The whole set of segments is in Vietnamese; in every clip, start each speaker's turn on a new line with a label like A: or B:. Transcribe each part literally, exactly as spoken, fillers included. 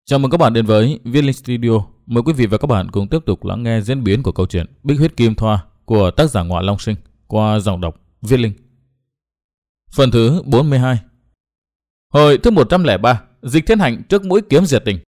A: Chào mừng các bạn đến với Viết Linh Studio. Mời quý vị và các bạn cùng tiếp tục lắng nghe diễn biến của câu chuyện Bích Huyết Kim Thoa của tác giả Ngoại Long Sinh qua giọng đọc Viết Linh. Phần thứ bốn mươi hai. Hồi thứ một trăm lẻ ba. Dịch Thiên Hành trước mũi kiếm diệt tình.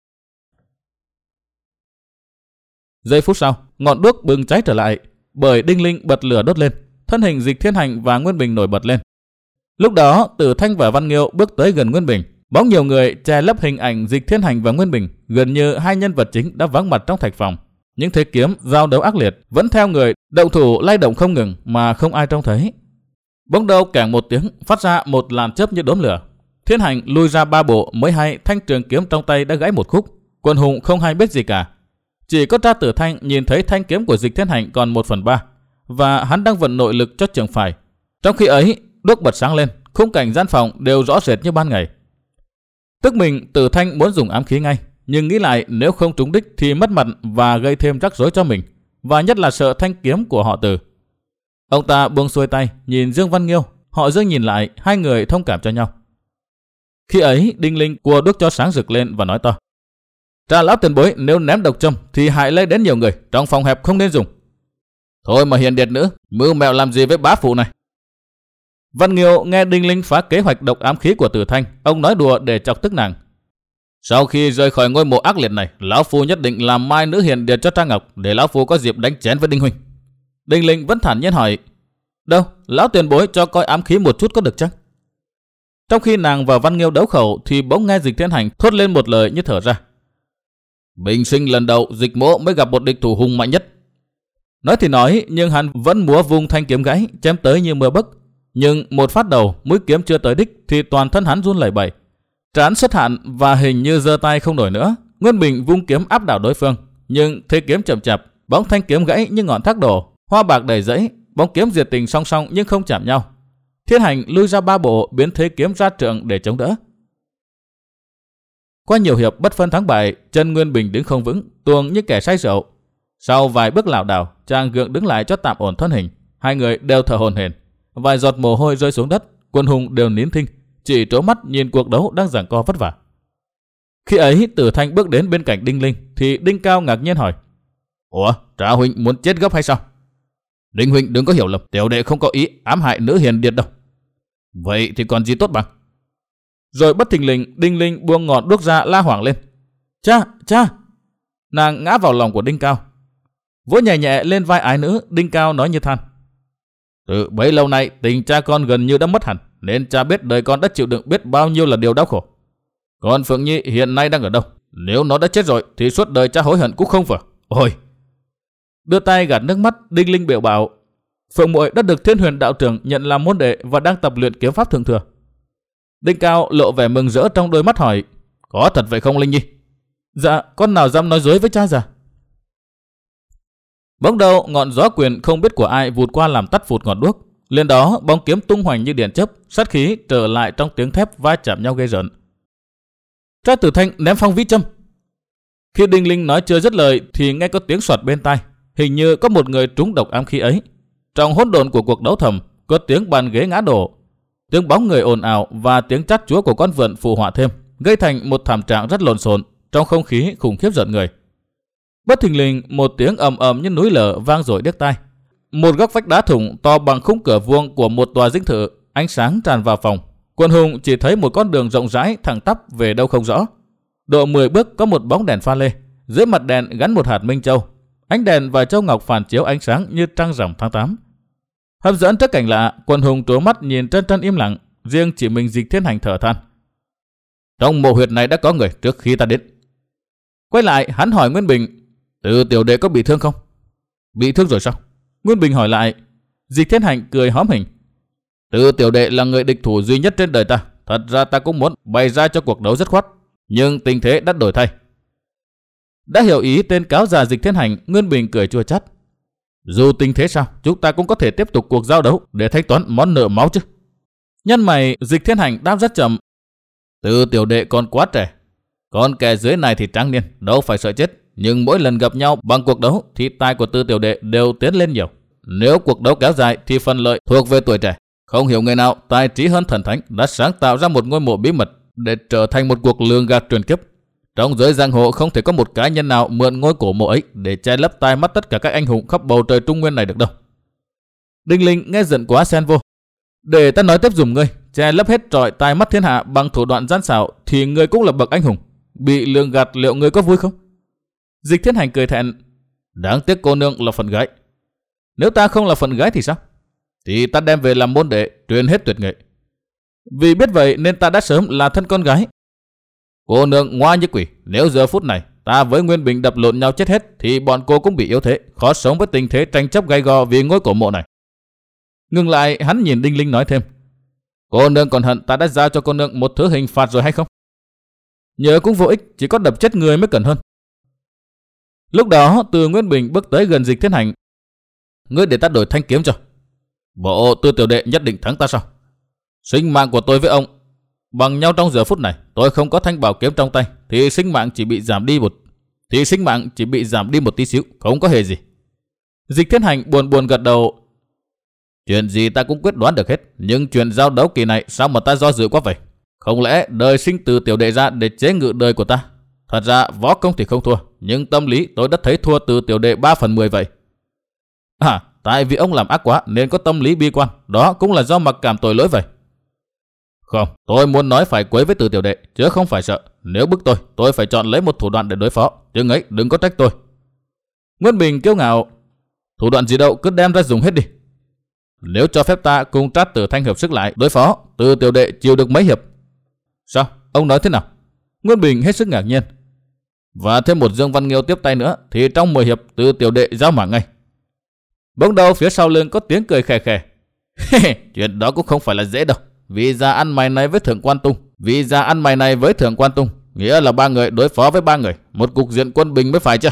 A: Giây phút sau, ngọn đuốc bừng cháy trở lại, bởi đinh linh bật lửa đốt lên, thân hình Dịch Thiên Hành và Nguyên Bình nổi bật lên. Lúc đó, Tử Thanh và Văn Nghiêu bước tới gần Nguyên Bình. Bóng nhiều người che lấp hình ảnh Dịch Thiên Hành và Nguyên Bình, gần như hai nhân vật chính đã vắng mặt trong thạch phòng. Những thế kiếm giao đấu ác liệt vẫn theo người, động thủ lay động không ngừng mà không ai trông thấy. Bỗng đâu kẻng một tiếng, phát ra một làn chớp như đốm lửa. Thiên Hành lui ra ba bộ mới hay thanh trường kiếm trong tay đã gãy một khúc. Quần hùng không hay biết gì cả. Chỉ có Tra Tử Thanh nhìn thấy thanh kiếm của Dịch Thiên Hành còn một phần ba, và hắn đang vận nội lực cho trường phải. Trong khi ấy, đuốc bật sáng lên, khung cảnh gian phòng đều rõ rệt như ban ngày. Tức mình, Tử Thanh muốn dùng ám khí ngay, nhưng nghĩ lại nếu không trúng đích thì mất mặt và gây thêm rắc rối cho mình, và nhất là sợ thanh kiếm của họ Từ. Ông ta buông xuôi tay, nhìn Dương Văn Nghiêu, họ Dương nhìn lại, hai người thông cảm cho nhau. Khi ấy, đinh linh cua đuốc cho sáng rực lên và nói to: Tra lão tiền bối, nếu ném độc châm thì hại lây đến nhiều người, trong phòng hẹp không nên dùng. Thôi mà hiền điệt nữa, mưu mẹo làm gì với bá phụ này? Văn Nghiêu nghe đinh linh phá kế hoạch độc ám khí của Tử Thanh, ông nói đùa để chọc tức nàng. Sau khi rời khỏi ngôi mộ ác liệt này, lão phu nhất định làm mai nữ hiền điệt cho Trang Ngọc, để lão phu có dịp đánh chén với đinh huynh. Đinh linh vẫn thản nhiên hỏi: Đâu, lão tiền bối cho coi ám khí một chút có được chăng? Trong khi nàng và Văn Nghiêu đấu khẩu thì bỗng nghe Dịch Thiên Hành thốt lên một lời như thở ra: Bình sinh lần đầu Dịch mỗ mới gặp một địch thủ hùng mạnh nhất. Nói thì nói, nhưng hắn vẫn múa vung thanh kiếm gãy, chém tới như mưa bấc. Nhưng một phát đầu, mũi kiếm chưa tới đích thì toàn thân hắn run lẩy bẩy, trán xuất hạn và hình như giơ tay không nổi nữa. Nguyên Bình vung kiếm áp đảo đối phương, nhưng thế kiếm chậm chạp, bóng thanh kiếm gãy như ngọn thác đổ, hoa bạc đầy rẫy, bóng kiếm diệt tình song song nhưng không chạm nhau. Thiên Hành lui ra ba bộ, biến thế kiếm ra trượng để chống đỡ. Qua nhiều hiệp bất phân thắng bại, chân Nguyên Bình đứng không vững, tuồng như kẻ say rượu. Sau vài bước lảo đảo, chàng gượng đứng lại cho tạm ổn thân hình. Hai người đều thở hổn hển, vài giọt mồ hôi rơi xuống đất. Quân hùng đều nín thinh, chỉ trố mắt nhìn cuộc đấu đang giằng co vất vả. Khi ấy, Tử Thanh bước đến bên cạnh Đinh Linh thì Đinh Cao ngạc nhiên hỏi: Ủa, Trà huynh muốn chết gấp hay sao? Đinh huynh đừng có hiểu lầm, tiểu đệ không có ý ám hại nữ hiền điệt đâu. Vậy thì còn gì tốt bằng? Rồi bất thình lình, Đinh Linh buông ngọn đuốc ra la hoảng lên: Cha, cha! Nàng ngã vào lòng của Đinh Cao, vỗ nhẹ nhẹ lên vai ái nữ. Đinh Cao nói như than: Từ bấy lâu nay tình cha con gần như đã mất hẳn, nên cha biết đời con đã chịu đựng biết bao nhiêu là điều đau khổ. Còn Phượng Nhi hiện nay đang ở đâu? Nếu nó đã chết rồi thì suốt đời cha hối hận cũng không vừa. Ôi! Đưa tay gạt nước mắt, Đinh Linh biểu bảo: Phượng muội đã được Thiên Huyền đạo trưởng nhận làm môn đệ và đang tập luyện kiếm pháp thượng thừa. Đinh Cao lộ vẻ mừng rỡ trong đôi mắt hỏi: Có thật vậy không Linh Nhi? Dạ, con nào dám nói dối với cha già. Bỗng đầu ngọn gió quyền không biết của ai vụt qua làm tắt phụt ngọn đuốc. Lên đó bóng kiếm tung hoành như điện chớp, sát khí trở lại trong tiếng thép va chạm nhau gây rợn. Tra Tử Thanh ném phong vĩ châm. Khi Đinh Linh nói chưa dứt lời thì nghe có tiếng xoạt bên tai, hình như có một người trúng độc ám khí ấy. Trong hỗn độn của cuộc đấu thầm, có tiếng bàn ghế ngã đổ, tiếng bóng người ồn ào và tiếng chát chúa của con vượn phụ họa thêm, gây thành một thảm trạng rất lộn xộn trong không khí khủng khiếp giận người. Bất thình lình, một tiếng ầm ầm như núi lở vang dội điếc tai. Một góc vách đá thủng to bằng khung cửa vuông của một tòa dinh thự, ánh sáng tràn vào phòng. Quân hùng chỉ thấy một con đường rộng rãi thẳng tắp về đâu không rõ. Độ mười bước có một bóng đèn pha lê, dưới mặt đèn gắn một hạt minh châu. Ánh đèn và châu ngọc phản chiếu ánh sáng như trăng rằm tháng tám. Hấp dẫn trước cảnh lạ, quân hùng trố mắt nhìn trân trân im lặng, riêng chỉ mình Dịch Thiên Hành thở than: Trong mộ huyệt này đã có người trước khi ta đến. Quay lại, hắn hỏi Nguyên Bình: Từ tiểu đệ có bị thương không? Bị thương rồi sao? Nguyên Bình hỏi lại. Dịch Thiên Hành cười hóm hình: Từ tiểu đệ là người địch thủ duy nhất trên đời ta. Thật ra ta cũng muốn bày ra cho cuộc đấu dứt khoát, nhưng tình thế đã đổi thay. Đã hiểu ý tên cáo già Dịch Thiên Hành, Nguyên Bình cười chua chát: Dù tình thế sao, chúng ta cũng có thể tiếp tục cuộc giao đấu để thanh toán món nợ máu chứ. Nhân mày, Dịch Thiên Hành đáp rất chậm: Từ tiểu đệ còn quá trẻ, còn kẻ dưới này thì tráng niên, đâu phải sợ chết. Nhưng mỗi lần gặp nhau bằng cuộc đấu thì tài của Tư tiểu đệ đều tiến lên nhiều. Nếu cuộc đấu kéo dài thì phần lợi thuộc về tuổi trẻ. Không hiểu người nào tài trí hơn thần thánh đã sáng tạo ra một ngôi mộ bí mật để trở thành một cuộc lường gạt truyền kiếp. Trong giới giang hồ không thể có một cá nhân nào mượn ngôi cổ mộ ấy để che lấp tai mắt tất cả các anh hùng khắp bầu trời Trung Nguyên này được đâu. Đinh Linh nghe giận quá xen vô. Để ta nói tiếp dùm ngươi, che lấp hết trọi tai mắt thiên hạ bằng thủ đoạn gian xảo thì ngươi cũng là bậc anh hùng. Bị lường gạt liệu ngươi có vui không? Dịch Thiên Hành cười thẹn. Đáng tiếc cô nương là phần gái. Nếu ta không là phần gái thì sao? Thì ta đem về làm môn đệ, truyền hết tuyệt nghệ. Vì biết vậy nên ta đã sớm là thân con gái. Cô nương ngoa như quỷ, nếu giờ phút này ta với Nguyên Bình đập lộn nhau chết hết thì bọn cô cũng bị yếu thế, khó sống với tình thế tranh chấp gay go vì ngôi cổ mộ này. Ngừng lại, hắn nhìn Đinh Linh nói thêm. Cô nương còn hận ta đã giao cho cô nương một thứ hình phạt rồi hay không? Nhớ cũng vô ích, chỉ có đập chết người mới cần hơn. Lúc đó Từ Nguyên Bình bước tới gần Dịch Thiên Hành. Ngươi để ta đổi thanh kiếm cho. Bộ Tư tiểu đệ nhất định thắng ta sao? Sinh mạng của tôi với ông bằng nhau trong giờ phút này, tôi không có thanh bảo kiếm trong tay thì sinh mạng chỉ bị giảm đi một thì sinh mạng chỉ bị giảm đi một tí xíu, không có hề gì. Dịch Thiên Hành buồn buồn gật đầu. Chuyện gì ta cũng quyết đoán được hết, nhưng chuyện giao đấu kỳ này sao mà ta do dự quá vậy? Không lẽ đời sinh từ tiểu đệ ra để chế ngự đời của ta? Thật ra võ công thì không thua, nhưng tâm lý tôi đã thấy thua từ tiểu đệ ba phần mười vậy. À, tại vì ông làm ác quá nên có tâm lý bi quan, đó cũng là do mặc cảm tội lỗi vậy. Không, tôi muốn nói phải quấy với Từ tiểu đệ, chứ không phải sợ. Nếu bức tôi, tôi phải chọn lấy một thủ đoạn để đối phó, chừng ấy đừng có trách tôi. Nguyên Bình kiêu ngạo. Thủ đoạn gì đâu, cứ đem ra dùng hết đi. Nếu cho phép ta cùng Trát Tử Thanh hợp sức lại đối phó, Từ tiểu đệ chịu được mấy hiệp? Sao? Ông nói thế nào? Nguyên Bình hết sức ngạc nhiên. Và thêm một Dương Văn Nghiêu tiếp tay nữa thì trong mười hiệp Từ tiểu đệ giao mạng ngay. Bỗng đầu phía sau lưng có tiếng cười khè khè. Chuyện đó cũng không phải là dễ đâu. Vì ra ăn mày này với Thượng Quan Tung, vì ra ăn mày này với Thượng Quan Tung, nghĩa là ba người đối phó với ba người, một cục diện quân bình mới phải chứ.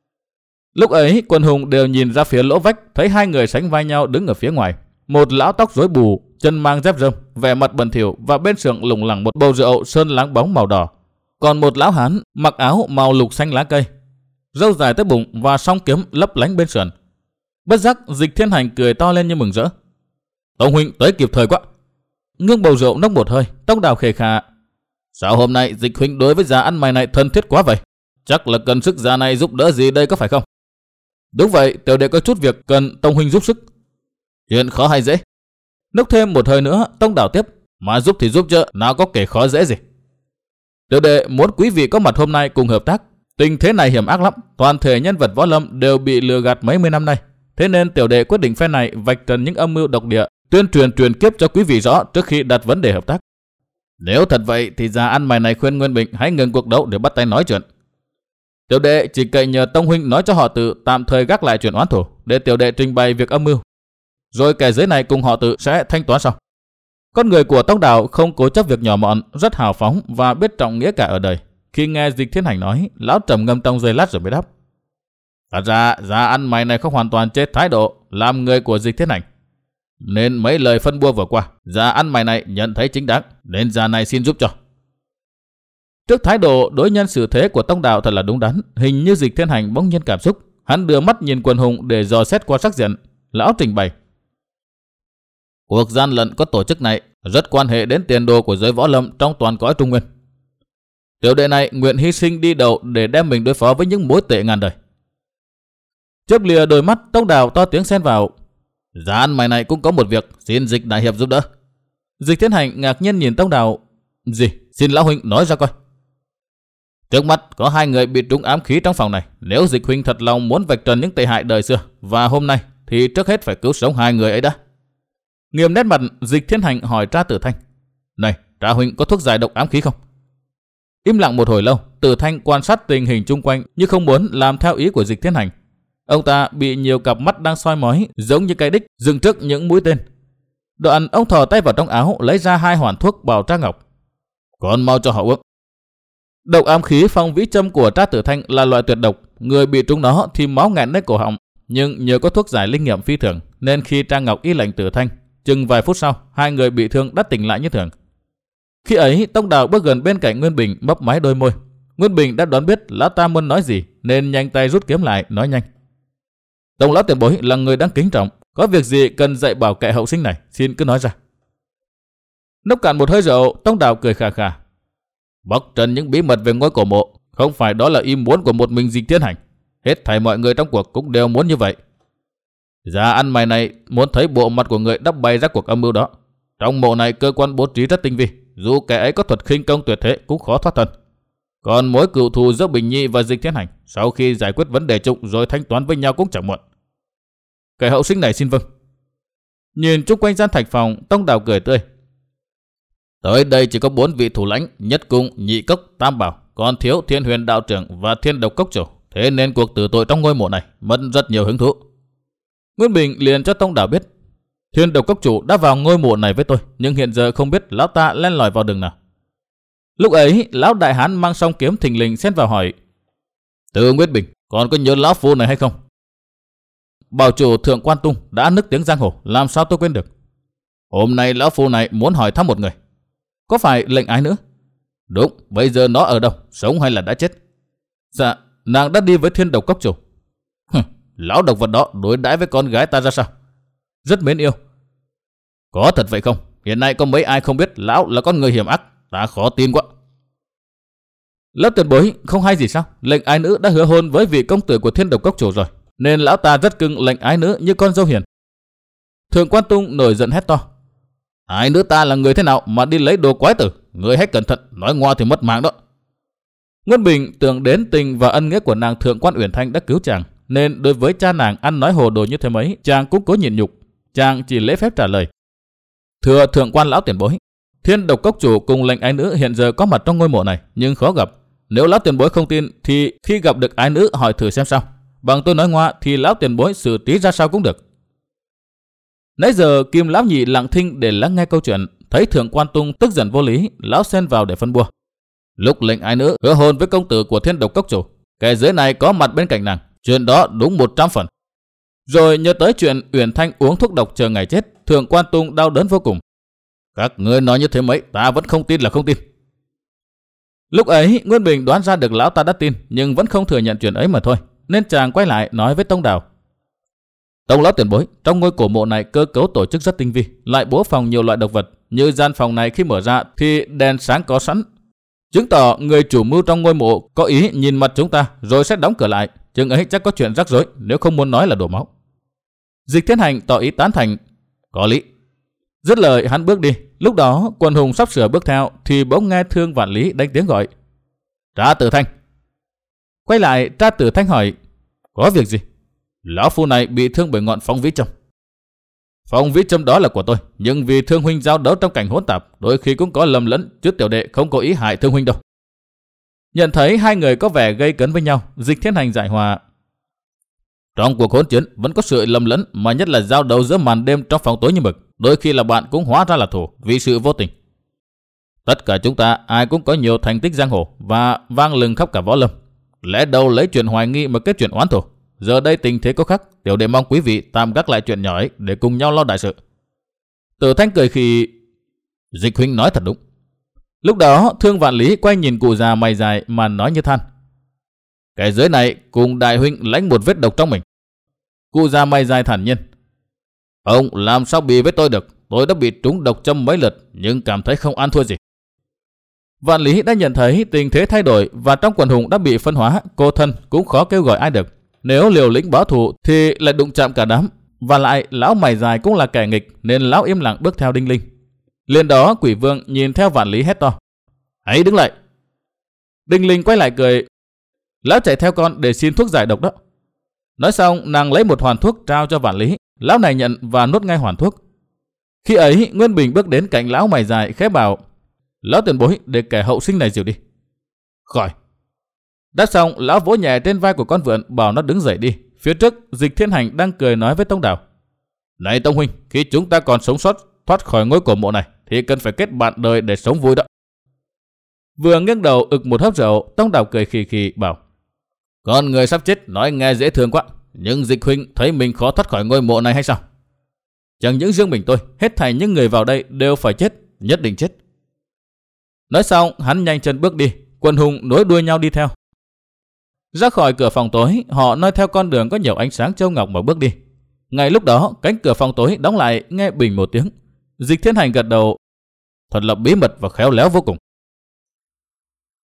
A: Lúc ấy Quân hùng đều nhìn ra phía lỗ vách, thấy hai người sánh vai nhau đứng ở phía ngoài. Một lão tóc rối bù, chân mang dép rơm, vẻ mặt bẩn thỉu và bên sườn lủng lẳng một bầu rượu sơn láng bóng màu đỏ. Còn một lão hán mặc áo màu lục xanh lá cây, râu dài tới bụng và song kiếm lấp lánh bên sườn. Bất giác Dịch Thiên Hành cười to lên như mừng rỡ. Tông huynh tới kịp thời quá. Ngưng bầu rượu nốc một hơi, Tông Đào khề khà. Sao hôm nay Dịch huynh đối với già ăn mày này thân thiết quá vậy? Chắc là cần sức già này giúp đỡ gì đây có phải không? Đúng vậy, tiểu đệ có chút việc cần Tông huynh giúp sức. Chuyện khó hay dễ? Nốc thêm một hơi nữa, Tông Đào tiếp. Mà giúp thì giúp chứ, nào có kể khó dễ gì. Tiểu đệ muốn quý vị có mặt hôm nay cùng hợp tác. Tình thế này hiểm ác lắm, toàn thể nhân vật võ lâm đều bị lừa gạt mấy mươi năm nay. Thế nên tiểu đệ quyết định phe này vạch trần những âm mưu độc địa, tuyên truyền truyền kiếp cho quý vị rõ trước khi đặt vấn đề hợp tác. Nếu thật vậy thì già ăn mày này khuyên Nguyên Bình hãy ngừng cuộc đấu để bắt tay nói chuyện. Tiểu đệ chỉ cậy nhờ Tông huynh nói cho họ Từ tạm thời gác lại chuyện oán thù, để tiểu đệ trình bày việc âm mưu, rồi kẻ dưới này cùng họ Từ sẽ thanh toán sau. Con người của Tông Đào không cố chấp việc nhỏ mọn, rất hào phóng và biết trọng nghĩa cả ở đời. Khi nghe Dịch Thiên Hành nói, lão trầm ngâm trong giây lát rồi mới đáp. Thật ra già ăn mày này không hoàn toàn chết thái độ làm người của Dịch Thiên Hành, nên mấy lời phân bua vừa qua già ăn mày này nhận thấy chính đáng, nên già này xin giúp cho. Trước thái độ đối nhân xử thế của Tông Đào thật là đúng đắn, hình như Dịch Thiên Hành bỗng nhiên cảm xúc. Hắn đưa mắt nhìn Quần hùng để dò xét qua sắc diện. Lão trình bày. Cuộc gian lận có tổ chức này rất quan hệ đến tiền đồ của giới võ lâm trong toàn cõi Trung Nguyên. Tiểu đệ này nguyện hy sinh đi đầu để đem mình đối phó với những mối tệ ngàn đời. Chớp lìa đôi mắt, Tông Đào to tiếng xen vào. Giá ăn mày này cũng có một việc, xin Dịch đại hiệp giúp đỡ. Dịch Thiên Hành ngạc nhiên nhìn Tông Đào. Gì? Xin lão huynh nói ra coi. Trước mắt có hai người bị trúng ám khí trong phòng này. Nếu Dịch huynh thật lòng muốn vạch trần những tệ hại đời xưa và hôm nay thì trước hết phải cứu sống hai người ấy đã. Nghiêm nét mặt, Dịch Thiên Hành hỏi Tra Tử Thanh. Này, Tra huynh có thuốc giải độc ám khí không? Im lặng một hồi lâu, Tử Thanh quan sát tình hình chung quanh nhưng không muốn làm theo ý của Dịch Thiên Hành. Ông ta bị nhiều cặp mắt đang soi mói, giống như cây đích dừng trước những mũi tên. Đoạn ông thò tay vào trong áo lấy ra hai hoàn thuốc bảo Tra Ngọc. Còn mau cho họ uống. Độc ám khí phong vĩ châm của Tra Tử Thanh là loại tuyệt độc, người bị trúng nó thì máu nghẹn đến cổ họng. Nhưng nhờ có thuốc giải linh nghiệm phi thường, nên khi Tra Ngọc y lệnh Tử Thanh, chừng vài phút sau, hai người bị thương đã tỉnh lại như thường. Khi ấy, Tông Đào bước gần bên cạnh Nguyên Bình, mấp máy đôi môi. Nguyên Bình đã đoán biết lão ta muốn nói gì, nên nhanh tay rút kiếm lại, nói nhanh. Tông lão tiền bối là người đáng kính trọng, có việc gì cần dạy bảo kẻ hậu sinh này, xin cứ nói ra. Nốc cạn một hơi rượu, Tông Đào cười khà khà. Bóc trần những bí mật về ngôi cổ mộ, Không phải đó là ý muốn của một mình Dịch Thiên Hành. Hết thảy mọi người trong cuộc cũng đều muốn như vậy. Già ăn mày này muốn thấy bộ mặt của người đắp bày ra cuộc âm mưu đó. Trong mộ này cơ quan bố trí rất tinh vi, dù kẻ ấy có thuật khinh công tuyệt thế cũng khó thoát thân. Còn mối cựu thù giữa Bình Nhi và Dịch Thiên Hành, sau khi giải quyết vấn đề chung rồi thanh toán với nhau cũng chẳng muộn. Kẻ hậu sinh này xin vâng. Nhìn chung quanh gian thạch phòng, Tông Đào cười tươi. Tới đây chỉ có bốn vị thủ lãnh, Nhất Cung, Nhị Cốc, Tam Bảo, còn thiếu Thiên Huyền đạo trưởng và Thiên Độc Cốc chủ. Thế nên cuộc tử tội trong ngôi mộ này mất rất nhiều hứng thú. Nguyên Bình liền cho Tông Đào biết, Thiên Độc Cốc chủ đã vào ngôi mộ này với tôi, nhưng hiện giờ không biết lão ta len lỏi vào đường nào. Lúc ấy, lão đại hán mang song kiếm thình lình xen vào hỏi, Từ Nguyên Bình, còn có nhớ lão phu này hay không? Bảo chủ Thượng Quan Tung đã nức tiếng giang hồ, làm sao tôi quên được. Hôm nay lão phu này muốn hỏi thăm một người. Có phải lệnh ái nữ? Đúng, bây giờ nó ở đâu, sống hay là đã chết? Dạ, nàng đã đi với Thiên Độc Cốc chủ. Lão độc vật đó đối đãi với con gái ta ra sao? Rất mến yêu. Có thật vậy không? Hiện nay có mấy ai không biết lão là con người hiểm ác, ta khó tin quá. Lão tiền bối không hay gì sao? Lệnh ái nữ đã hứa hôn với vị công tử của Thiên Độc Cốc chủ rồi, nên lão ta rất cưng lệnh ái nữ như con dâu hiền. Thượng Quan Tung nổi giận hét to, ái nữ ta là người thế nào mà đi lấy đồ quái tử? Người hãy cẩn thận, nói ngoa thì mất mạng đó. Nguyên Bình tưởng đến tình và ân nghĩa của nàng Thượng Quan Uyển Thanh đã cứu chàng, nên đối với cha nàng ăn nói hồ đồ như thế mấy, chàng cũng cố nhịn nhục. Chàng chỉ lễ phép trả lời, thưa Thượng Quan lão tiền bối, Thiên Độc Cốc chủ cùng lệnh ái nữ hiện giờ có mặt trong ngôi mộ này, nhưng khó gặp. Nếu lão tiền bối không tin thì khi gặp được ái nữ hỏi thử xem sao. Bằng tôi nói ngoa thì lão tiền bối xử trí ra sao cũng được. Nãy giờ Kim lão nhị lặng thinh để lắng nghe câu chuyện, thấy Thượng Quan Tung tức giận vô lý, lão xen vào để phân bua. Lúc lệnh ái nữ hứa hôn với công tử của Thiên Độc Cốc chủ, kẻ dưới này có mặt bên cạnh nàng, chuyện đó đúng một trăm phần. Rồi nhớ tới chuyện Uyển Thanh uống thuốc độc chờ ngày chết, Thượng Quan Tung đau đớn vô cùng. Các ngươi nói như thế mấy, ta vẫn không tin là không tin. Lúc ấy Nguyên Bình đoán ra được lão ta đã tin, nhưng vẫn không thừa nhận chuyện ấy mà thôi, nên chàng quay lại nói với Tông Đào, Tông lão tiền bối, trong ngôi cổ mộ này cơ cấu tổ chức rất tinh vi, lại bố phòng nhiều loại độc vật, như gian phòng này khi mở ra thì đèn sáng có sẵn, chứng tỏ người chủ mưu trong ngôi mộ có ý nhìn mặt chúng ta rồi sẽ đóng cửa lại. Chừng ấy chắc có chuyện rắc rối, nếu không muốn nói là đổ máu. Dịch Thiên Hành tỏ ý tán thành, có lý. Dứt lời hắn bước đi. Lúc đó Quần Hùng sắp sửa bước theo thì bỗng nghe Thương Vạn Lý đánh tiếng gọi, Tra Tử Thanh. Quay lại, Tra Tử Thanh hỏi, có việc gì? Lão phu này bị thương bởi ngọn phong vĩ châm. Phong vĩ châm đó là của tôi, nhưng vì Thương huynh giao đấu trong cảnh hỗn tạp, đôi khi cũng có lầm lẫn, chứ tiểu đệ không có ý hại Thương huynh đâu. Nhận thấy hai người có vẻ gây cấn với nhau, Dịch Thiên Hành giải hòa, trong cuộc hỗn chiến vẫn có sự lầm lẫn, mà nhất là giao đấu giữa màn đêm trong phòng tối như mực, đôi khi là bạn cũng hóa ra là thù vì sự vô tình. Tất cả chúng ta ai cũng có nhiều thành tích giang hồ và vang lừng khắp cả võ lâm, lẽ đâu lấy chuyện hoài nghi mà kết chuyện oán thù. Giờ đây tình thế có khác, tiểu đệ mong quý vị tạm gác lại chuyện nhỏ ấy để cùng nhau lo đại sự. Tử Thanh cười khi, Dịch huynh nói thật đúng. Lúc đó Thương Vạn Lý quay nhìn cụ già mày dài mà nói như than, cái dưới này cùng đại huynh lãnh một vết độc trong mình. Cụ già mày dài thản nhiên, ông làm sao bị với tôi được? Tôi đã bị trúng độc châm mấy lượt, nhưng cảm thấy không ăn thua gì. Vạn Lý đã nhận thấy tình thế thay đổi và trong quần hùng đã bị phân hóa, cô thân cũng khó kêu gọi ai được. Nếu liều lĩnh báo thù thì lại đụng chạm cả đám, và lại lão mày dài cũng là kẻ nghịch, nên lão im lặng bước theo Đinh Linh. Liền đó Quỷ Vương nhìn theo Vạn Lý hét to, hãy đứng lại. Đinh Linh quay lại cười, lão chạy theo con để xin thuốc giải độc đó. Nói xong nàng lấy một hoàn thuốc trao cho Vạn Lý. Lão này nhận và nuốt ngay hoàn thuốc. Khi ấy Nguyên Bình bước đến cạnh lão mày dài khẽ bảo, lão tiền bối để kẻ hậu sinh này dìu đi. Khỏi. Đáp xong lão vỗ nhẹ trên vai của con vượn bảo nó đứng dậy đi. Phía trước Dịch Thiên Hành đang cười nói với Tông Đào, này Tông huynh, khi chúng ta còn sống sót thoát khỏi ngôi cổ mộ này thì cần phải kết bạn đời để sống vui đó. Vừa nghiêng đầu ực một hớp rượu, Tông Đào cười khì khì bảo, con người sắp chết nói nghe dễ thương quá, nhưng Dịch huynh thấy mình khó thoát khỏi ngôi mộ này hay sao? Chẳng những riêng mình tôi, hết thảy những người vào đây đều phải chết, nhất định chết. Nói xong hắn nhanh chân bước đi, quần hùng nối đuôi nhau đi theo. Ra khỏi cửa phòng tối, họ noi theo con đường có nhiều ánh sáng châu ngọc mà bước đi. Ngay lúc đó cánh cửa phòng tối đóng lại, nghe bình một tiếng. Dịch Thiên Hành gật đầu, thật là bí mật và khéo léo vô cùng.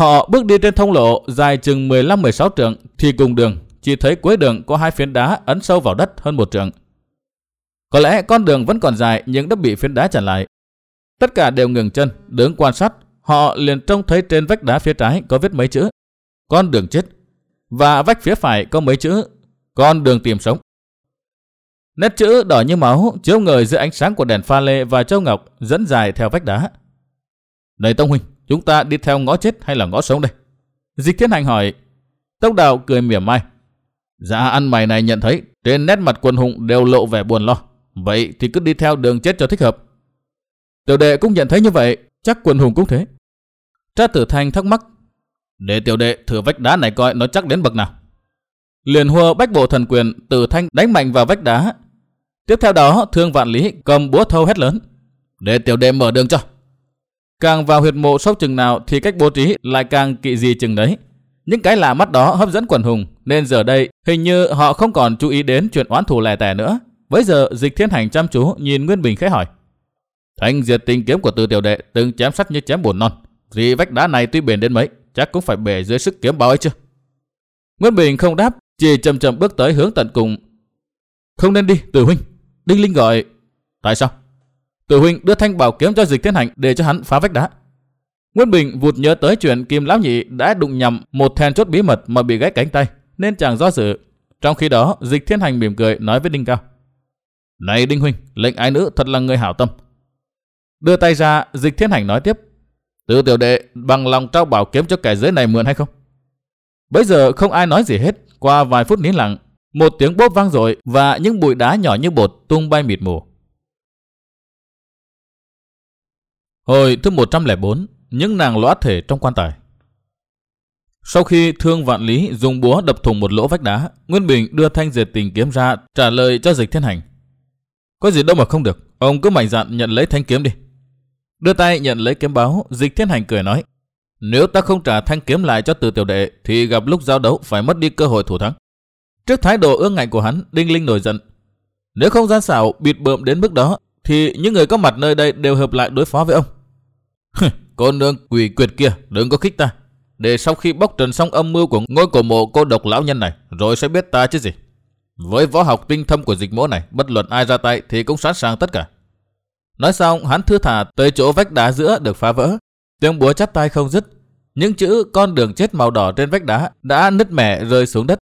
A: Họ bước đi trên thông lộ dài chừng mười lăm mười sáu trượng thì cùng đường chỉ thấy cuối đường có hai phiến đá ấn sâu vào đất hơn một trượng. Có lẽ con đường vẫn còn dài nhưng đã bị phiến đá chặn lại. Tất cả đều ngừng chân, đứng quan sát. Họ liền trông thấy trên vách đá phía trái có viết mấy chữ con đường chết, và vách phía phải có mấy chữ con đường tìm sống. Nét chữ đỏ như máu chiếu ngời dưới ánh sáng của đèn pha lê và châu ngọc dẫn dài theo vách đá. Này Tông huynh, chúng ta đi theo ngõ chết hay là ngõ sống đây? Dịch Thiên Hành hỏi. Tông Đào cười mỉa mai. Dạ ăn mày này nhận thấy trên nét mặt quần hùng đều lộ vẻ buồn lo. Vậy thì cứ đi theo đường chết cho thích hợp. Tiểu đệ cũng nhận thấy như vậy, chắc quần hùng cũng thế. Trác Tử Thanh thắc mắc. Để tiểu đệ thử vách đá này coi nó chắc đến bậc nào. Liền hùa bách bộ thần quyền, Tử Thanh đánh mạnh vào vách đá. Tiếp theo đó Thương Vạn Lý cầm búa thâu hét lớn. Để tiểu đệ mở đường cho. Càng vào huyệt mộ sâu chừng nào thì cách bố trí lại càng kỵ gì chừng đấy. Những cái lạ mắt đó hấp dẫn quần hùng, nên giờ đây hình như họ không còn chú ý đến chuyện oán thù lẻ tẻ nữa. Bấy giờ Dịch Thiên Hành chăm chú nhìn Nguyên Bình khẽ hỏi. Thanh diệt tình kiếm của Từ tiểu đệ từng chém sắt như chém bùn non, vì vách đá này tuy bền đến mấy, chắc cũng phải bể dưới sức kiếm bao ấy chứ. Nguyên Bình không đáp, chỉ chậm chậm bước tới hướng tận cùng. Không nên đi, Từ huynh. Đinh Linh gọi. Tại sao? Từ huynh đưa thanh bảo kiếm cho Dịch Thiên Hành để cho hắn phá vách đá. Nguyên Bình vụt nhớ tới chuyện Kim Lão Nhị đã đụng nhầm một then chốt bí mật mà bị gãy cánh tay, nên chàng do dự. Trong khi đó, Dịch Thiên Hành mỉm cười nói với Đinh Cao. Này Đinh huynh, lệnh ái nữ thật là người hảo tâm. Đưa tay ra, Dịch Thiên Hành nói tiếp. Từ tiểu đệ bằng lòng trao bảo kiếm cho kẻ dưới này mượn hay không? Bấy giờ không ai nói gì hết. Qua vài phút nín lặng, một tiếng bốp vang dội và những bụi đá nhỏ như bột tung bay mịt mù. Hồi thứ một trăm lẻ bốn, những nàng lõa thể trong quan tài. Sau khi Thương Vạn Lý dùng búa đập thủng một lỗ vách đá, Nguyên Bình đưa thanh diệt tình kiếm ra trả lời cho Dịch Thiên Hành. Có gì đâu mà không được, ông cứ mạnh dạn nhận lấy thanh kiếm đi. Đưa tay nhận lấy kiếm báo, Dịch Thiên Hành cười nói. Nếu ta không trả thanh kiếm lại cho Từ tiểu đệ thì gặp lúc giao đấu phải mất đi cơ hội thủ thắng. Trước thái độ ương ngạnh của hắn, Đinh Linh nổi giận. Nếu không gian xảo bịt bợm đến mức đó thì những người có mặt nơi đây đều hợp lại đối phó với ông. Cô nương quỷ quyệt kia, đừng có khích ta. Để sau khi bóc trần xong âm mưu của ngôi cổ mộ cô độc lão nhân này, rồi sẽ biết ta chứ gì. Với võ học tinh thâm của Dịch mỗ này, bất luận ai ra tay thì cũng sẵn sàng tất cả. Nói xong, hắn thưa thả tới chỗ vách đá giữa được phá vỡ. Tiếng búa chát tai không dứt. Những chữ con đường chết màu đỏ trên vách đá đã nứt mẻ rơi xuống đất.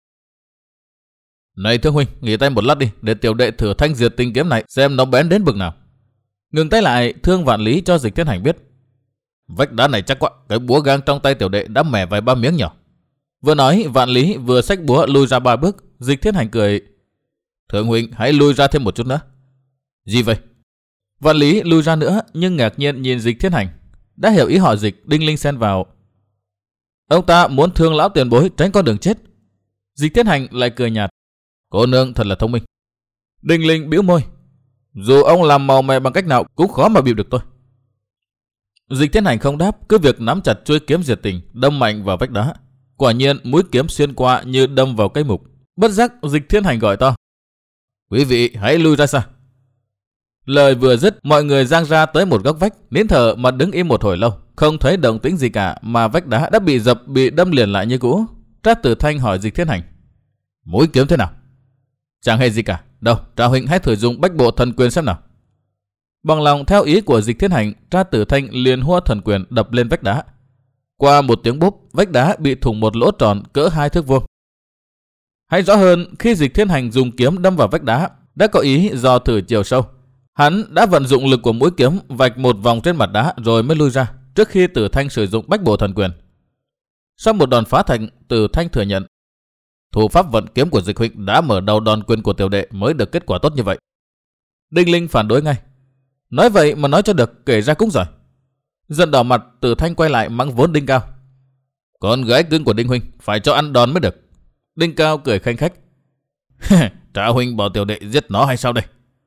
A: Này Thương huynh, nghỉ tay một lát đi, để tiểu đệ thử thanh diệt tinh kiếm này xem nó bén đến bực nào. Ngừng tay lại, Thương Vạn Lý cho Dịch Thiên Hành biết. Vách đá này chắc quá, cái búa gang trong tay tiểu đệ đã mẻ vài ba miếng nhỏ. Vừa nói, Vạn Lý vừa xách búa lui ra ba bước. Dịch Thiên Hành cười. Thương huynh, hãy lui ra thêm một chút nữa. Gì vậy? Vạn Lý lui ra nữa, nhưng ngạc nhiên nhìn Dịch Thiên Hành. Đã hiểu ý họ Dịch, Đinh Linh xen vào. Ông ta muốn Thương lão tiền bối tránh con đường chết. Dịch Thiên Hành lại cười nhạt. Cô nương thật là thông minh. Đinh Linh bĩu môi. Dù ông làm màu mè bằng cách nào cũng khó mà bịp được tôi. Dịch Thiên Hành không đáp, cứ việc nắm chặt chuôi kiếm diệt tình, đâm mạnh vào vách đá. Quả nhiên mũi kiếm xuyên qua như đâm vào cây mục. Bất giác Dịch Thiên Hành gọi to. Quý vị hãy lui ra xa. Lời vừa dứt, mọi người giang ra tới một góc vách, nín thở mà đứng im một hồi lâu, không thấy động tĩnh gì cả, mà vách đá đã bị dập, bị đâm liền lại như cũ. Trác Tử Thanh hỏi Dịch Thiên Hành. Mũi kiếm thế nào? Chẳng hề gì cả. Đâu, Trà huynh hãy thử dùng bách bộ thần quyền xem nào. Bằng lòng theo ý của Dịch Thiên Hành, Trác Tử Thanh liền hua thần quyền đập lên vách đá. Qua một tiếng bốp, vách đá bị thủng một lỗ tròn cỡ hai thước vuông. Hay rõ hơn, khi Dịch Thiên Hành dùng kiếm đâm vào vách đá, đã có ý dò thử chiều sâu. Hắn đã vận dụng lực của mũi kiếm vạch một vòng trên mặt đá rồi mới lui ra, trước khi Tử Thanh sử dụng bách bộ thần quyền. Sau một đòn phá thành, Tử Thanh thừa nhận. Thủ pháp vận kiếm của Dịch huynh đã mở đầu đòn quyền của tiểu đệ mới được kết quả tốt như vậy. Đinh Linh phản đối ngay. Nói vậy mà nói cho được, kể ra cũng giỏi. Giận đỏ mặt, Tử Thanh quay lại mắng vốn Đinh Cao. Con gái cưng của Đinh huynh phải cho ăn đòn mới được. Đinh Cao cười khanh khách. Trà huynh bảo tiểu đệ giết nó hay sao đây?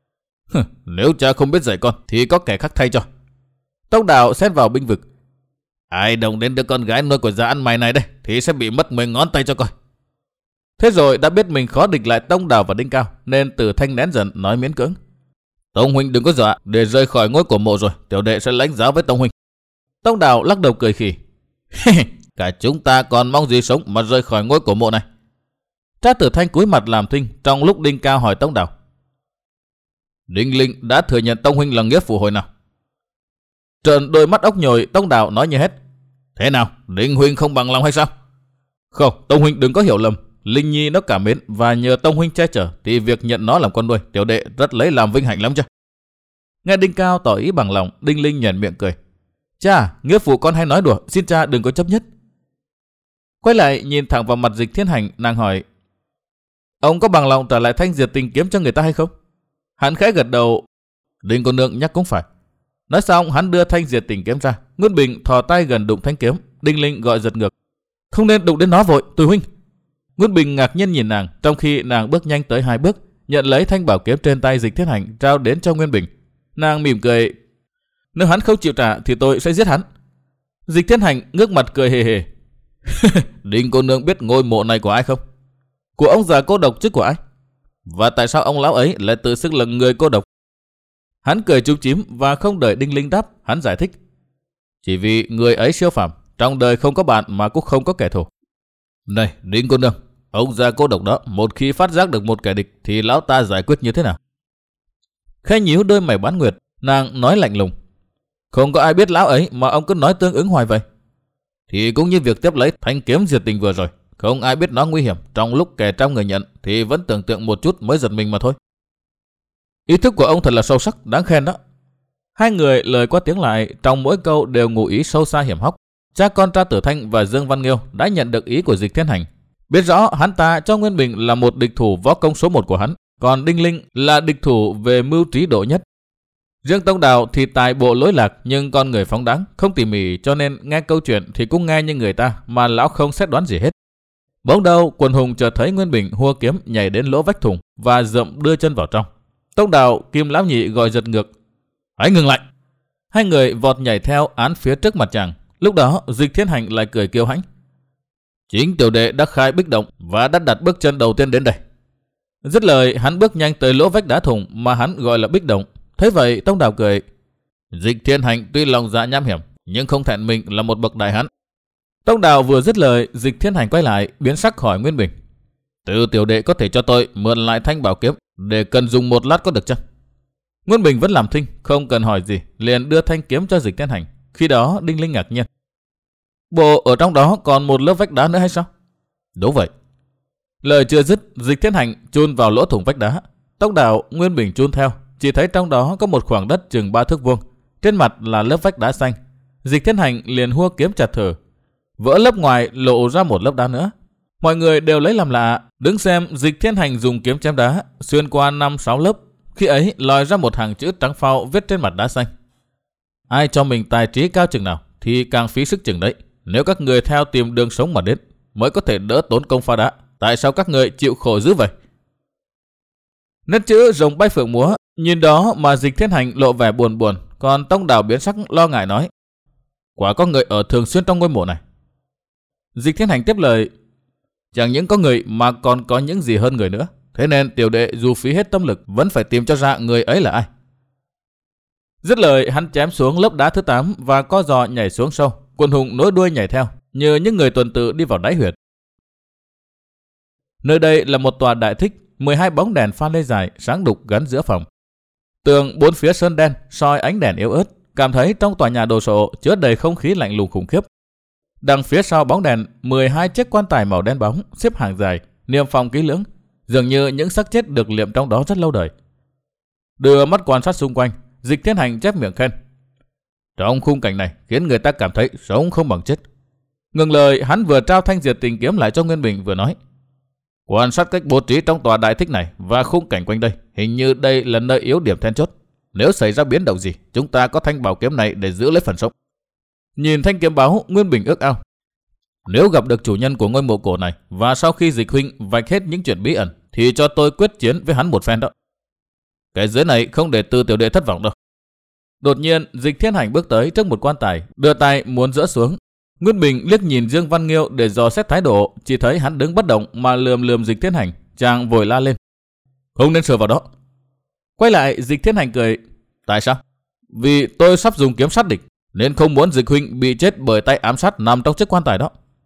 A: Nếu cha không biết dạy con thì có kẻ khác thay cho. Tông Đào xen vào binh vực. Ai động đến đứa con gái nuôi của già ăn mày này đây thì sẽ bị mất mười ngón tay cho coi. Thế rồi đã biết mình khó địch lại Tông Đào và Đinh Cao, nên Tử Thanh nén giận nói miễn cưỡng. Tông huynh đừng có dọa, để rời khỏi ngôi của mộ rồi tiểu đệ sẽ lãnh giáo với Tông huynh. Tông Đào lắc đầu cười khỉ. Cả chúng ta còn mong gì sống mà rời khỏi ngôi cổ mộ này. Trác Tử Thanh cúi mặt làm thinh trong lúc Đinh Cao hỏi Tông Đào. Đinh Linh đã thừa nhận Tông huynh là nghĩa phụ hồi nào? Trợn đôi mắt ốc nhồi, Tông Đào nói như hết. Thế nào, Đinh huynh không bằng lòng hay sao? Không, Tông huynh đừng có hiểu lầm. Linh Nhi nó cảm mến và nhờ Tông huynh che chở thì việc nhận nó làm con nuôi tiểu đệ rất lấy làm vinh hạnh lắm chứ. Nghe Đinh Cao tỏ ý bằng lòng, Đinh Linh nhoẻn miệng cười. Cha, nghĩa phụ con hay nói đùa, xin cha đừng có chấp nhất. Quay lại nhìn thẳng vào mặt Dịch Thiên Hành, nàng hỏi. Ông có bằng lòng trả lại thanh diệt tình kiếm cho người ta hay không? Hắn khẽ gật đầu. Đinh cô nương nhắc cũng phải. Nói xong hắn đưa thanh diệt tình kiếm ra. Nguyên Bình thò tay gần đụng thanh kiếm. Đinh Linh gọi giật ngược. Không nên đụng đến nó vội, Tùy huynh. Nguyên Bình ngạc nhiên nhìn nàng, trong khi nàng bước nhanh tới hai bước, nhận lấy thanh bảo kiếm trên tay Dịch Thiên Hành trao đến cho Nguyên Bình. Nàng mỉm cười. Nếu hắn không chịu trả thì tôi sẽ giết hắn. Dịch Thiên Hành ngước mặt cười hề hề. Đinh cô nương biết ngôi mộ này của ai không? Của ông già cô độc chứ của ai? Và tại sao ông lão ấy lại tự xưng là người cô độc? Hắn cười chúm chím và không đợi Đinh Linh đáp, hắn giải thích. Chỉ vì người ấy siêu phàm, trong đời không có bạn mà cũng không có kẻ thù. Này Đinh cô nương, ông già cô độc đó một khi phát giác được một kẻ địch thì lão ta giải quyết như thế nào? Khẽ nhíu đôi mày bán nguyệt, nàng nói lạnh lùng. Không có ai biết lão ấy mà ông cứ nói tương ứng hoài vậy. Thì cũng như việc tiếp lấy thanh kiếm diệt tình vừa rồi, không ai biết nó nguy hiểm, trong lúc kẻ trong người nhận thì vẫn tưởng tượng một chút mới giật mình mà thôi. Ý thức của ông thật là sâu sắc, đáng khen đó. Hai người lời qua tiếng lại, trong mỗi câu đều ngụ ý sâu xa hiểm hóc. Cha con Trác Tử Thanh và Dương Văn Nghiêu đã nhận được ý của Dịch Thiên Hành, biết rõ hắn ta cho Nguyên Bình là một địch thủ võ công số một của hắn, còn Đinh Linh là địch thủ về mưu trí độ nhất. Riêng Tông Đào thì tài bộ lối lạc, nhưng con người phóng đáng, không tỉ mỉ, cho nên nghe câu chuyện thì cũng nghe như người ta mà lão không xét đoán gì hết. Bỗng đâu quần hùng chợt thấy Nguyên Bình hua kiếm nhảy đến lỗ vách thùng và dậm đưa chân vào trong. Tông Đào, Kim Lão Nhị gọi giật ngược. Hãy ngừng lại! Hai người vọt nhảy theo án phía trước mặt chàng. Lúc đó Dịch Thiên Hành lại cười kiêu hãnh. Chính tiểu đệ đã khai bích động và đã đặt bước chân đầu tiên đến đây. Dứt lời hắn bước nhanh tới lỗ vách đá thùng mà hắn gọi là bích động. Thế vậy Tông Đào cười. Dịch Thiên Hành tuy lòng dạ nham hiểm nhưng không thẹn mình là một bậc đại hán. Tông Đào vừa dứt lời, Dịch Thiên Hành quay lại biến sắc hỏi Nguyên Bình. Từ tiểu đệ có thể cho tôi mượn lại thanh bảo kiếm để cần dùng một lát có được chăng? Nguyên Bình vẫn làm thinh, không cần hỏi gì, liền đưa thanh kiếm cho Dịch Thiên Hành. Khi đó Đinh Linh ngạc nhiên. Bộ ở trong đó còn một lớp vách đá nữa hay sao? Đúng vậy. Lời chưa dứt, Dịch Thiên Hành chôn vào lỗ thủng vách đá. Tông Đào, Nguyên Bình chôn theo, chỉ thấy trong đó có một khoảng đất chừng ba thước vuông, trên mặt là lớp vách đá xanh. Dịch Thiên Hành liền hua kiếm chặt thử, vỡ lớp ngoài lộ ra một lớp đá nữa. Mọi người đều lấy làm lạ, đứng xem Dịch Thiên Hành dùng kiếm chém đá xuyên qua năm sáu lớp, khi ấy lòi ra một hàng chữ trắng phao viết trên mặt đá xanh. Ai cho mình tài trí cao chừng nào thì càng phí sức chừng đấy. Nếu các người theo tìm đường sống mà đến mới có thể đỡ tốn công pha đá, tại sao các người chịu khổ dữ vậy? Nét chữ rồng bay phượng múa, nhìn đó mà Dịch Thiên Hành lộ vẻ buồn buồn, còn Tông Đào biến sắc lo ngại nói. Quả có người ở thường xuyên trong ngôi mộ này. Dịch Thiên Hành tiếp lời. Chẳng những có người mà còn có những gì hơn người nữa. Thế nên tiểu đệ dù phí hết tâm lực vẫn phải tìm cho ra người ấy là ai. Dứt lời hắn chém xuống lớp đá thứ tám và co giò nhảy xuống sâu. Quần hùng nối đuôi nhảy theo, như những người tuần tự đi vào đáy huyệt. Nơi đây là một tòa đại thích, mười hai bóng đèn pha lê dài sáng đục gắn giữa phòng. Tường bốn phía sơn đen soi ánh đèn yếu ớt, cảm thấy trong tòa nhà đồ sộ chứa đầy không khí lạnh lùng khủng khiếp. Đằng phía sau bóng đèn, mười hai chiếc quan tài màu đen bóng xếp hàng dài, niêm phong kỹ lưỡng, dường như những xác chết được liệm trong đó rất lâu đời. Đưa mắt quan sát xung quanh, Dịch Thiên Hành chép miệng khen. Trong khung cảnh này khiến người ta cảm thấy sống không bằng chết. Ngừng lời, hắn vừa trao thanh diệt tình kiếm lại cho Nguyên Bình vừa nói. Quan sát cách bố trí trong tòa đại thích này và khung cảnh quanh đây, hình như đây là nơi yếu điểm then chốt. Nếu xảy ra biến động gì, chúng ta có thanh bảo kiếm này để giữ lấy phần sống. Nhìn thanh kiếm báo, Nguyên Bình ước ao. Nếu gặp được chủ nhân của ngôi mộ cổ này và sau khi Dịch huynh vạch hết những chuyện bí ẩn, thì cho tôi quyết chiến với hắn một phen đó. Cái dưới này không để Tư tiểu đệ thất vọng đâu. Đột nhiên Dịch Thiên Hành bước tới trước một quan tài, đưa tay muốn dỡ xuống. Nguyên Bình liếc nhìn Dương Văn Nghiêu để dò xét thái độ, chỉ thấy hắn đứng bất động mà lườm lườm Dịch Thiên Hành, chàng vội la lên. Không nên sờ vào đó. Quay lại Dịch Thiên Hành cười. Tại sao? Vì tôi sắp dùng kiếm sát địch, nên không muốn Dịch huynh bị chết bởi tay ám sát nằm trong chiếc quan tài đó.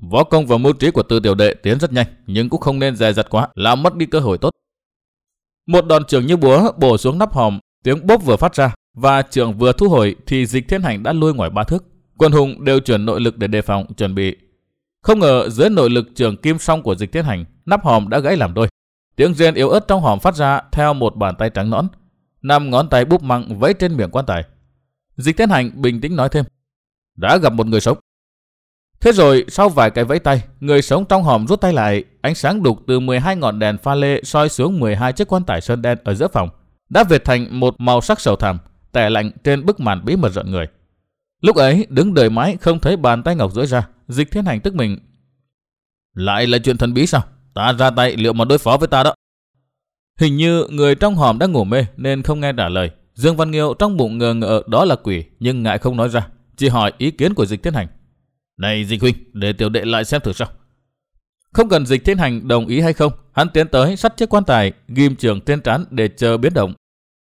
A: Võ công và mưu trí của Từ tiểu đệ tiến rất nhanh, nhưng cũng không nên dè dặt quá, làm mất đi cơ hội tốt. Một đòn chưởng như búa bổ xuống nắp hòm, tiếng bốp vừa phát ra và chưởng vừa thu hồi thì Dịch Thiên Hành đã lui ngoài ba thước. Quần hùng đều chuyển nội lực để đề phòng, chuẩn bị. Không ngờ dưới nội lực chưởng kim song của Dịch Thiên Hành, nắp hòm đã gãy làm đôi. Tiếng rên yếu ớt trong hòm phát ra theo một bàn tay trắng nõn, năm ngón tay búp măng vẫy trên miệng quan tài. Dịch Thiên Hành bình tĩnh nói thêm: đã gặp một người sống. Thế rồi sau vài cái vẫy tay, người sống trong hòm rút tay lại, ánh sáng đục từ mười hai ngọn đèn pha lê soi xuống mười hai chiếc quan tài sơn đen ở giữa phòng, đã vệt thành một màu sắc sầu thẳm, tẻ lạnh trên bức màn bí mật rợn người. Lúc ấy đứng đợi mãi không thấy bàn tay ngọc duỗi ra, Dịch Thiên Hành tức mình: lại là chuyện thần bí sao? Ta ra tay liệu mà đối phó với ta đó. Hình như người trong hòm đã ngủ mê nên không nghe trả lời. Dương Văn Nghiêu trong bụng ngờ ngợ đó là quỷ, nhưng ngại không nói ra, chỉ hỏi ý kiến của Dịch Thiên Hành. Này Dịch huynh, để tiểu đệ lại xem thử sao. Không cần Dịch Thiên Hành đồng ý hay không, hắn tiến tới sát chiếc quan tài, ghim chưởng trên trán để chờ biến động.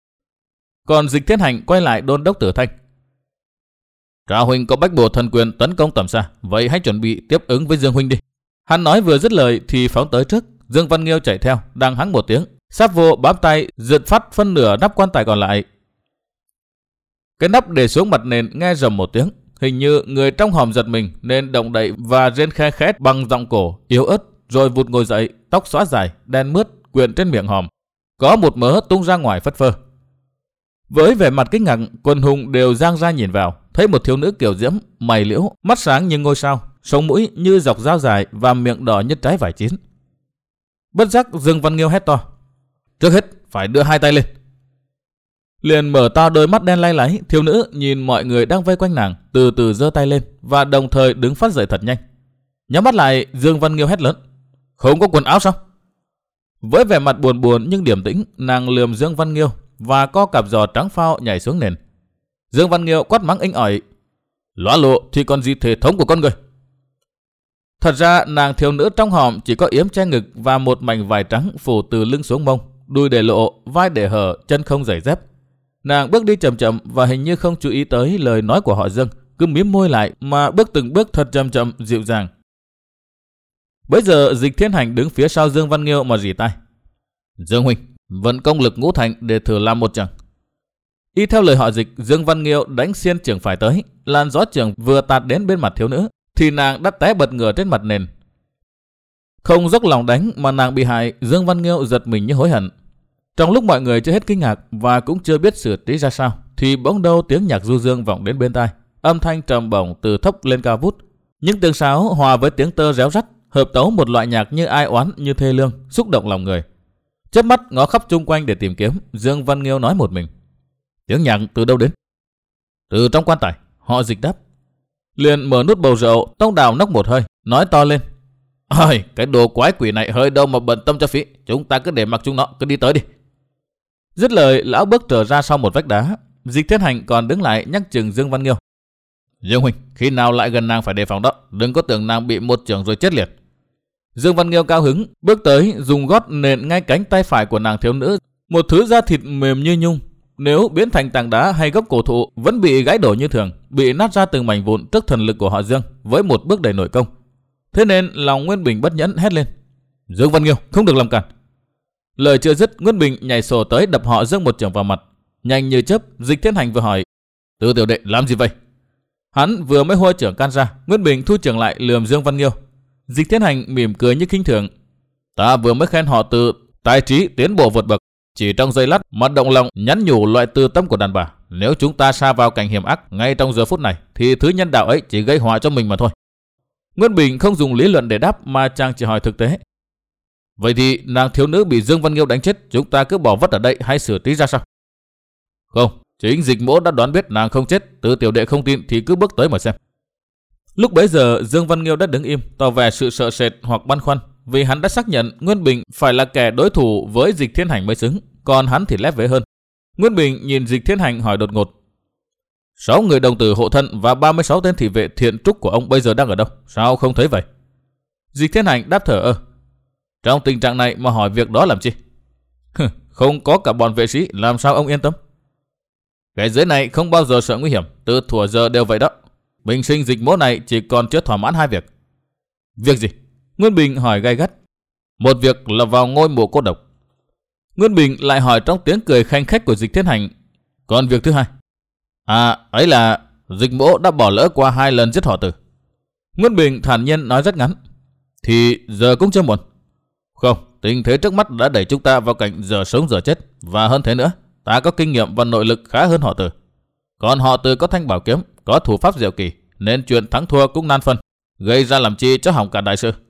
A: Còn Dịch Thiên Hành quay lại đôn đốc Tử Thanh: Trà huynh có bách bồ thần quyền tấn công tầm xa, vậy hãy chuẩn bị tiếp ứng với Dương huynh đi. Hắn nói vừa dứt lời thì phóng tới trước. Dương Văn Nghiêu chạy theo, đang hắng một tiếng, sắp vô bám tay giật phát phân nửa nắp quan tài còn lại. Cái nắp để xuống mặt nền nghe rầm một tiếng, hình như người trong hòm giật mình nên động đậy và rên khe khét bằng giọng cổ yếu ớt, rồi vụt ngồi dậy, tóc xõa dài, đen mướt quyện trên miệng hòm, có một mớ tung ra ngoài phất phơ. Với vẻ mặt kinh ngạc, quần hùng đều giang ra nhìn vào, thấy một thiếu nữ kiều diễm, mày liễu, mắt sáng như ngôi sao, sống mũi như dọc dao dài và miệng đỏ như trái vải chín. Bất giác Dương Văn Nghiêu hét to: trước hết phải đưa hai tay lên. Liền mở to đôi mắt đen lay láy, thiếu nữ nhìn mọi người đang vây quanh nàng, từ từ giơ tay lên và đồng thời đứng phát dậy thật nhanh. Nhắm mắt lại, Dương Văn Nghiêu hét lớn: không có quần áo sao? Với vẻ mặt buồn buồn nhưng điềm tĩnh, nàng lườm Dương Văn Nghiêu và co cặp giò trắng phao nhảy xuống nền. Dương Văn Nghiêu quát mắng inh ỏi: lóa lộ thì còn gì thể thống của con người. Thật ra nàng thiếu nữ trong hòm chỉ có yếm che ngực và một mảnh vải trắng phủ từ lưng xuống mông, đùi để lộ, vai để hở, chân không giày dép. Nàng bước đi chậm chậm và hình như không chú ý tới lời nói của họ Dương, cứ mím môi lại mà bước từng bước thật chậm chậm dịu dàng. Bấy giờ Dịch Thiên Hành đứng phía sau Dương Văn Nghiêu mà rỉ tai: Dương huynh, vận công lực ngũ thành để thử làm một chàng. Y theo lời họ Dịch, Dương Văn Nghiêu đánh xiên chưởng phải tới, làn gió chưởng vừa tạt đến bên mặt thiếu nữ thì nàng đã té bật ngửa trên mặt nền. Không dốc lòng đánh mà nàng bị hại, Dương Văn Nghiêu giật mình như hối hận. Trong lúc mọi người chưa hết kinh ngạc và cũng chưa biết xử trí ra sao, thì bỗng đâu tiếng nhạc du dương vọng đến bên tai, âm thanh trầm bổng từ thấp lên cao vút. Những tiếng sáo hòa với tiếng tơ réo rắt, hợp tấu một loại nhạc như ai oán như thê lương, xúc động lòng người. Chớp mắt ngó khắp chung quanh để tìm kiếm, Dương Văn Nghiêu nói một mình: tiếng nhạc từ đâu đến? Từ trong quan tài, họ Dịch đáp. Liền mở nút bầu rượu, tông đào nốc một hơi, nói to lên: ôi, cái đồ quái quỷ này hơi đâu mà bận tâm cho phí, chúng ta cứ để mặc chúng nó, cứ đi tới đi. Dứt lời, lão bước trở ra sau một vách đá. Dịch Thiên Hành còn đứng lại nhắc chừng Dương Văn Nghiêu: Dương huynh, khi nào lại gần nàng phải đề phòng đó, đừng có tưởng nàng bị một chưởng rồi chết liệt. Dương Văn Nghiêu cao hứng bước tới, dùng gót nện ngay cánh tay phải của nàng thiếu nữ, một thứ da thịt mềm như nhung, nếu biến thành tảng đá hay gốc cổ thụ vẫn bị gãy đổ như thường, bị nát ra từng mảnh vụn trước thần lực của họ Dương với một bước đầy nội công. Thế nên lòng Nguyên Bình bất nhẫn hét lên: Dương Văn Nghiêu, không được làm cản. Lời chưa dứt, Nguyên Bình nhảy sổ tới đập họ Dương một chưởng vào mặt. Nhanh như chớp, Dịch Thiên Hành vừa hỏi: Từ tiểu đệ làm gì vậy? Hắn vừa mới hôi chưởng can ra, Nguyên Bình thu chưởng lại lườm Dương Văn Nghiêu. Dịch Thiên Hành mỉm cười như khinh thường: ta vừa mới khen họ từ tài trí tiến bộ vượt bậc, chỉ trong giây lát mà động lòng nhắn nhủ loại tư tâm của đàn bà. Nếu chúng ta sa vào cảnh hiểm ác ngay trong giờ phút này, thì thứ nhân đạo ấy chỉ gây họa cho mình mà thôi. Nguyên Bình không dùng lý luận để đáp mà chàng chỉ hỏi thực tế: vậy thì nàng thiếu nữ bị Dương Văn Nghiêu đánh chết, chúng ta cứ bỏ vất ở đây hay xử trí ra sao? Không, chính Dịch mỗ đã đoán biết nàng không chết, Từ tiểu đệ không tin thì cứ bước tới mà xem. Lúc bấy giờ Dương Văn Nghiêu đã đứng im, tỏ vẻ sự sợ sệt hoặc băn khoăn, vì hắn đã xác nhận Nguyên Bình phải là kẻ đối thủ với Dịch Thiên Hành mới xứng, còn hắn thì lép vế hơn. Nguyên Bình nhìn Dịch Thiên Hành hỏi đột ngột: sáu người đồng tử hộ thân và ba mươi sáu tên thị vệ thiện trúc của ông bây giờ đang ở đâu? Sao không thấy vậy? Dịch Thiên Hành đáp thở ơ: trong tình trạng này mà hỏi việc đó làm chi? Không có cả bọn vệ sĩ, làm sao ông yên tâm? Cái giới này không bao giờ sợ nguy hiểm, từ thuở giờ đều vậy đó. Bình sinh Dịch mỗ này chỉ còn chưa thỏa mãn hai việc. Việc gì? Nguyên Bình hỏi gay gắt. Một việc là vào ngôi mộ cô độc. Nguyên Bình lại hỏi trong tiếng cười khanh khách của Dịch Thiên Hành. Còn việc thứ hai? À, ấy là Dịch Mỗ đã bỏ lỡ qua hai lần giết họ Từ. Nguyên Bình thản nhiên nói rất ngắn. Thì giờ cũng chưa muộn. Không, tình thế trước mắt đã đẩy chúng ta vào cảnh giờ sống giờ chết. Và hơn thế nữa, ta có kinh nghiệm và nội lực khá hơn họ Từ. Còn họ Từ có thanh bảo kiếm, có thủ pháp diệu kỳ, nên chuyện thắng thua cũng nan phân, gây ra làm chi cho hỏng cả đại sự.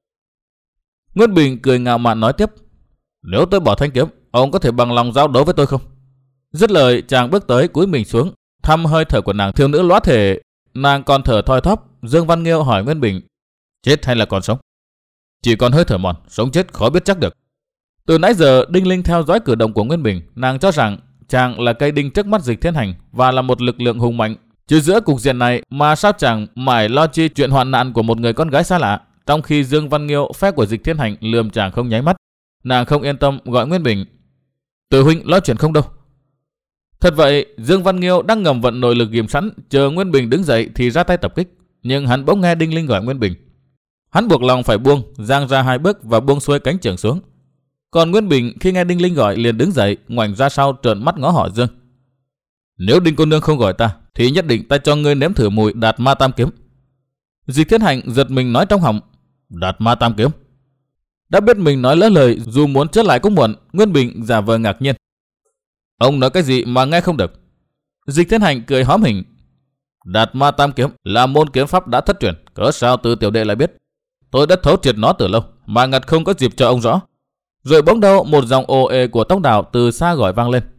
A: Nguyên Bình cười ngạo mạn nói tiếp. Nếu tôi bỏ thanh kiếm, ông có thể bằng lòng giao đấu với tôi không? Dứt lời, chàng bước tới cúi mình xuống, thăm hơi thở của nàng thiếu nữ lóa thể. Nàng còn thở thoi thóp. Dương Văn Nghiêu hỏi Nguyên Bình. Chết hay là còn sống? Chỉ còn hơi thở mòn, sống chết khó biết chắc được. Từ nãy giờ Đinh Linh theo dõi cử động của Nguyên Bình, nàng cho rằng chàng là cây đinh trước mắt Dịch Thiên Hành và là một lực lượng hùng mạnh. Chứ giữa cục diện này mà sao chàng mải lo chi chuyện hoạn nạn của một người con gái xa lạ, trong khi Dương Văn Nghiêu phe của Dịch Thiên Hành lườm chàng không nháy mắt. Nàng không yên tâm gọi Nguyên Bình. Từ huynh lo chuyện không đâu. Thật vậy, Dương Văn Nghiêu đang ngầm vận nội lực ghim sẵn, chờ Nguyên Bình đứng dậy thì ra tay tập kích. Nhưng hắn bỗng nghe Đinh Linh gọi Nguyên Bình. Hắn buộc lòng phải buông, giang ra hai bước và buông xuôi cánh trường xuống. Còn Nguyên Bình khi nghe Đinh Linh gọi liền đứng dậy, ngoảnh ra sau trợn mắt ngó họ Dương. Nếu Đinh cô nương không gọi ta, thì nhất định ta cho ngươi nếm thử mùi Đạt Ma Tam Kiếm. Dịch Thiên Hành giật mình nói trong họng. Đạt Ma Tam Kiếm? Đã biết mình nói lỡ lời, dù muốn chớt lại cũng muộn. Nguyên Bình giả vờ ngạc nhiên. Ông nói cái gì mà nghe không được? Dịch Thiên Hành cười hóm hình. Đạt Ma Tam Kiếm là môn kiếm pháp đã thất truyền, cớ sao Từ tiểu đệ lại biết? Tôi đã thấu triệt nó từ lâu, mà ngặt không có dịp cho ông rõ. Rồi bỗng đâu một dòng ồ ề của Tông Đào từ xa gọi vang lên.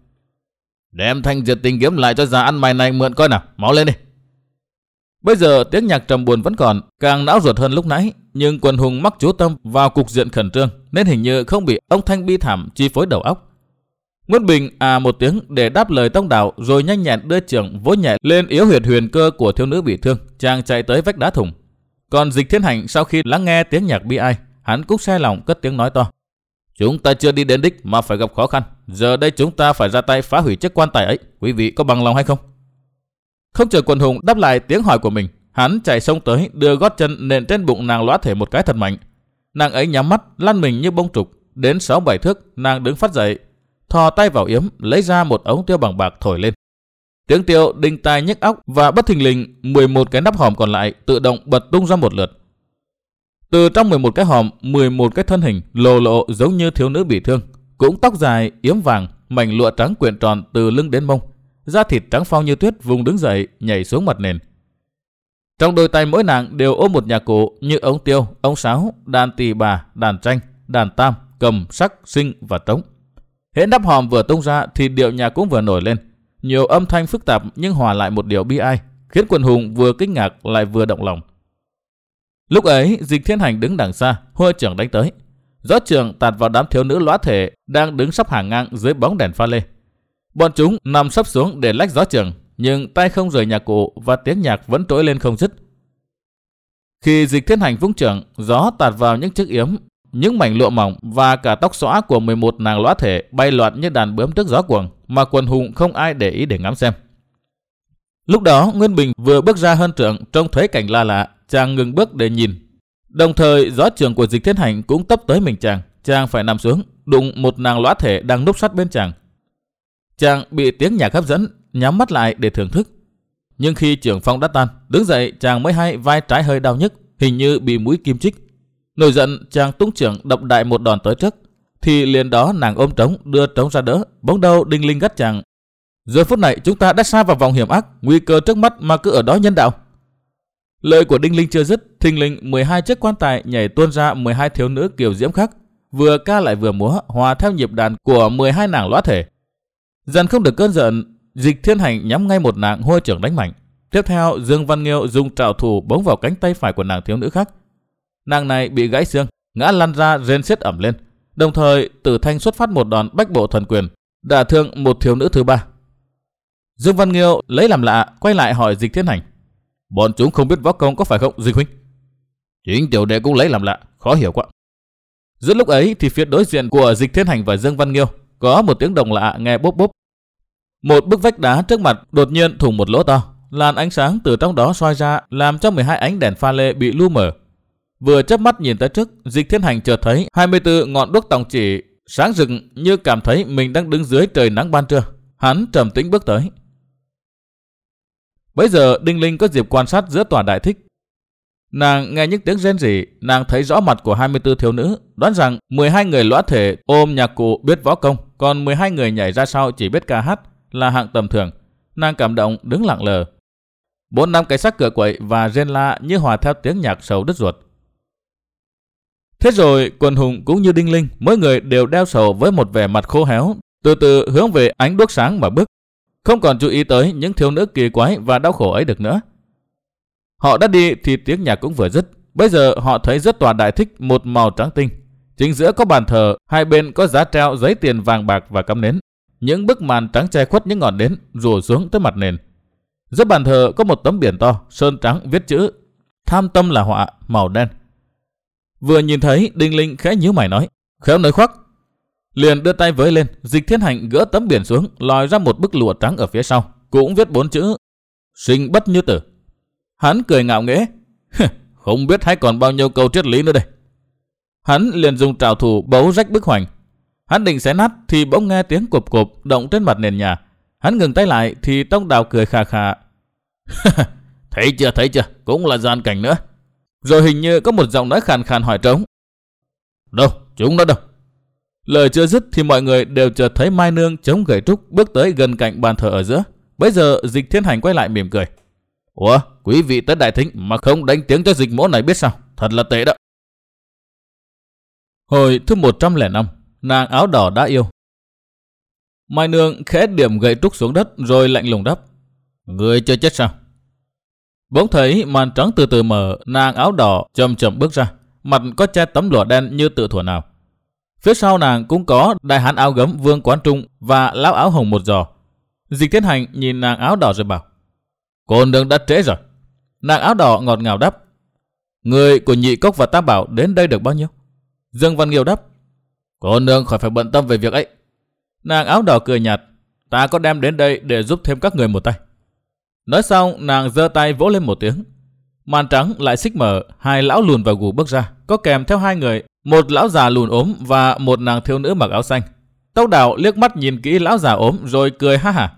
A: Đem thanh diệt tình kiếm lại cho già ăn mày này mượn coi nào, máu lên đi. Bây giờ tiếng nhạc trầm buồn vẫn còn, càng não ruột hơn lúc nãy. Nhưng quần hùng mắc chú tâm vào cục diện khẩn trương, nên hình như không bị ông thanh bi thảm chi phối đầu óc. Nguyên Bình à một tiếng để đáp lời Tông Đào, rồi nhanh nhẹn đưa chưởng vỗ nhẹ lên yếu huyệt huyền cơ của thiếu nữ bị thương. Chàng chạy tới vách đá thùng. Còn Dịch Thiên Hành sau khi lắng nghe tiếng nhạc bi ai, hắn cũng xe lòng cất tiếng nói to. Chúng ta chưa đi đến đích mà phải gặp khó khăn. Giờ đây chúng ta phải ra tay phá hủy chiếc quan tài ấy. Quý vị có bằng lòng hay không? Không chờ quần hùng đáp lại tiếng hỏi của mình, hắn chạy xông tới đưa gót chân nện trên bụng nàng lóa thể một cái thật mạnh. Nàng ấy nhắm mắt lăn mình như bông trục. Đến sáu bảy thước nàng đứng phát dậy, thò tay vào yếm lấy ra một ống tiêu bằng bạc thổi lên. Tiếng tiêu đinh tai nhức óc và bất thình lình mười một cái nắp hòm còn lại tự động bật tung ra một lượt. Từ trong mười một cái hòm, mười một cái thân hình lồ lộ giống như thiếu nữ bị thương, cũng tóc dài yếm vàng, mảnh lụa trắng quyện tròn từ lưng đến mông, da thịt trắng phau như tuyết vùng đứng dậy nhảy xuống mặt nền. Trong đôi tay mỗi nàng đều ôm một nhạc cụ như ống tiêu, ống sáo, đàn tỳ bà, đàn tranh, đàn tam, cầm, sắc, sinh và trống. Hễ nắp hòm vừa tung ra thì điệu nhạc cũng vừa nổi lên, nhiều âm thanh phức tạp nhưng hòa lại một điều bi ai, khiến quần hùng vừa kinh ngạc lại vừa động lòng. Lúc ấy Dịch Thiên Hành đứng đằng xa, hô trưởng đánh tới. Gió trường tạt vào đám thiếu nữ lóa thể đang đứng sắp hàng ngang dưới bóng đèn pha lê. Bọn chúng nằm sấp xuống để lách gió trường, nhưng tay không rời nhạc cụ và tiếng nhạc vẫn trỗi lên không dứt. Khi Dịch Thiên Hành vung trưởng, gió tạt vào những chiếc yếm, những mảnh lụa mỏng và cả tóc xõa của mười một nàng lóa thể bay loạn như đàn bướm trước gió cuồng, mà quần hùng không ai để ý để ngắm xem. Lúc đó Nguyên Bình vừa bước ra hơn trượng, trông thấy cảnh la lạ, chàng ngừng bước để nhìn. Đồng thời gió trường của Dịch Thiên Hành cũng tấp tới mình chàng, chàng phải nằm xuống, đụng một nàng lóa thể đang núp sát bên chàng. Chàng bị tiếng nhạc hấp dẫn, nhắm mắt lại để thưởng thức. Nhưng khi trưởng phong đã tan, đứng dậy chàng mới hay vai trái hơi đau nhức, hình như bị mũi kim chích. Nổi giận, chàng tung trưởng đập đại một đòn tới trước, thì liền đó nàng ôm trống đưa trống ra đỡ. Bỗng đâu Đinh Linh gắt chàng. Giờ phút này chúng ta đã sa vào vòng hiểm ác, nguy cơ trước mắt mà cứ ở đó nhân đạo. Lời của Đinh Linh chưa dứt, thình lình mười hai chiếc quan tài nhảy tuôn ra mười hai thiếu nữ kiều diễm khác, vừa ca lại vừa múa, hòa theo nhịp đàn của mười hai nàng lóa thể. Dần không được cơn giận, Dịch Thiên Hành nhắm ngay một nàng hôi trưởng đánh mạnh. Tiếp theo Dương Văn Nghiêu dùng trảo thủ bống vào cánh tay phải của nàng thiếu nữ khác. Nàng này bị gãy xương, ngã lăn ra rên xiết ẩm lên. Đồng thời Tử Thanh xuất phát một đòn bách bộ thần quyền, đả thương một thiếu nữ thứ ba. Dương Văn Nghiêu lấy làm lạ, quay lại hỏi Dịch Thiên Hành. Bọn chúng không biết võ công có phải không Dịch huynh? Chính tiểu đệ cũng lấy làm lạ, khó hiểu quá. Giữa lúc ấy thì phía đối diện của Dịch Thiên Hành và Dương Văn Nghiêu có một tiếng đồng lạ nghe bốp bốp. Một bức vách đá trước mặt đột nhiên thủng một lỗ to, làn ánh sáng từ trong đó soi ra làm cho mười hai ánh đèn pha lê bị lu mờ. Vừa chớp mắt nhìn tới trước, Dịch Thiên Hành chợt thấy hai mươi tư ngọn đuốc tòng chỉ sáng rực, như cảm thấy mình đang đứng dưới trời nắng ban trưa. Hắn trầm tĩnh bước tới. Bấy giờ Đinh Linh có dịp quan sát giữa tòa đại thích. Nàng nghe những tiếng rên rỉ, nàng thấy rõ mặt của hai mươi tư thiếu nữ, đoán rằng mười hai người lõa thể ôm nhạc cụ biết võ công, còn mười hai người nhảy ra sau chỉ biết ca hát là hạng tầm thường. Nàng cảm động đứng lặng lờ. Bốn năm cái xác cựa quậy và rên la như hòa theo tiếng nhạc sầu đứt ruột. Thế rồi quần hùng cũng như Đinh Linh, mỗi người đều đeo sầu với một vẻ mặt khô héo, từ từ hướng về ánh đuốc sáng mà bước, không còn chú ý tới những thiếu nữ kỳ quái và đau khổ ấy được nữa. Họ đã đi thì tiếng nhạc cũng vừa dứt. Bây giờ họ thấy rất tòa đại thích một màu trắng tinh. Chính giữa có bàn thờ, hai bên có giá treo giấy tiền vàng bạc và cắm nến. Những bức màn trắng che khuất những ngọn nến rủ xuống tới mặt nền. Giữa bàn thờ có một tấm biển to, sơn trắng viết chữ tham tâm là họa, màu đen. Vừa nhìn thấy, Đinh Linh khẽ nhíu mày nói, khéo nói khoác. Liền đưa tay với lên, Dịch Thiên Hành gỡ tấm biển xuống, lòi ra một bức lụa trắng ở phía sau, cũng viết bốn chữ sinh bất như tử. Hắn cười ngạo nghễ, không biết hay còn bao nhiêu câu triết lý nữa đây. Hắn liền dùng trảo thủ bấu rách bức hoành. Hắn định xé nát thì bỗng nghe tiếng cộp cộp động trên mặt nền nhà. Hắn ngừng tay lại thì Tông Đào cười khà khà. Thấy chưa, thấy chưa, cũng là gian cảnh nữa. Rồi hình như có một giọng nói khàn khàn hỏi trống. Đâu, chúng nó đâu? Lời chưa dứt thì mọi người đều chợt thấy Mai Nương chống gậy trúc bước tới gần cạnh bàn thờ ở giữa. Bấy giờ Dịch Thiên Hành quay lại mỉm cười. Ủa, quý vị tới đại thính mà không đánh tiếng cho Dịch mỗ này biết sao? Thật là tệ đó. Hồi thứ một trăm lẻ năm, nàng áo đỏ đã yêu. Mai Nương khẽ điểm gậy trúc xuống đất rồi lạnh lùng đáp. Người chưa chết sao? Bỗng thấy màn trắng từ từ mở, nàng áo đỏ chậm chậm bước ra, mặt có che tấm lụa đen như tự thuở nào. Phía sau nàng cũng có đại hán áo gấm Vương Quán Trung và lão áo hồng một giò. Dịch Thiên Hành nhìn nàng áo đỏ rồi bảo. Cô nương đã trễ rồi. Nàng áo đỏ ngọt ngào đáp. Người của Nhị Cốc và Tam Bảo đến đây được bao nhiêu? Dương Văn Nghiêu đáp. Cô nương khỏi phải bận tâm về việc ấy. Nàng áo đỏ cười nhạt. Ta có đem đến đây để giúp thêm các người một tay. Nói xong nàng giơ tay vỗ lên một tiếng. Màn trắng lại xích mở, hai lão lùn và gù bước ra, có kèm theo hai người, một lão già lùn ốm và một nàng thiếu nữ mặc áo xanh. Tông Đào liếc mắt nhìn kỹ lão già ốm rồi cười ha hả.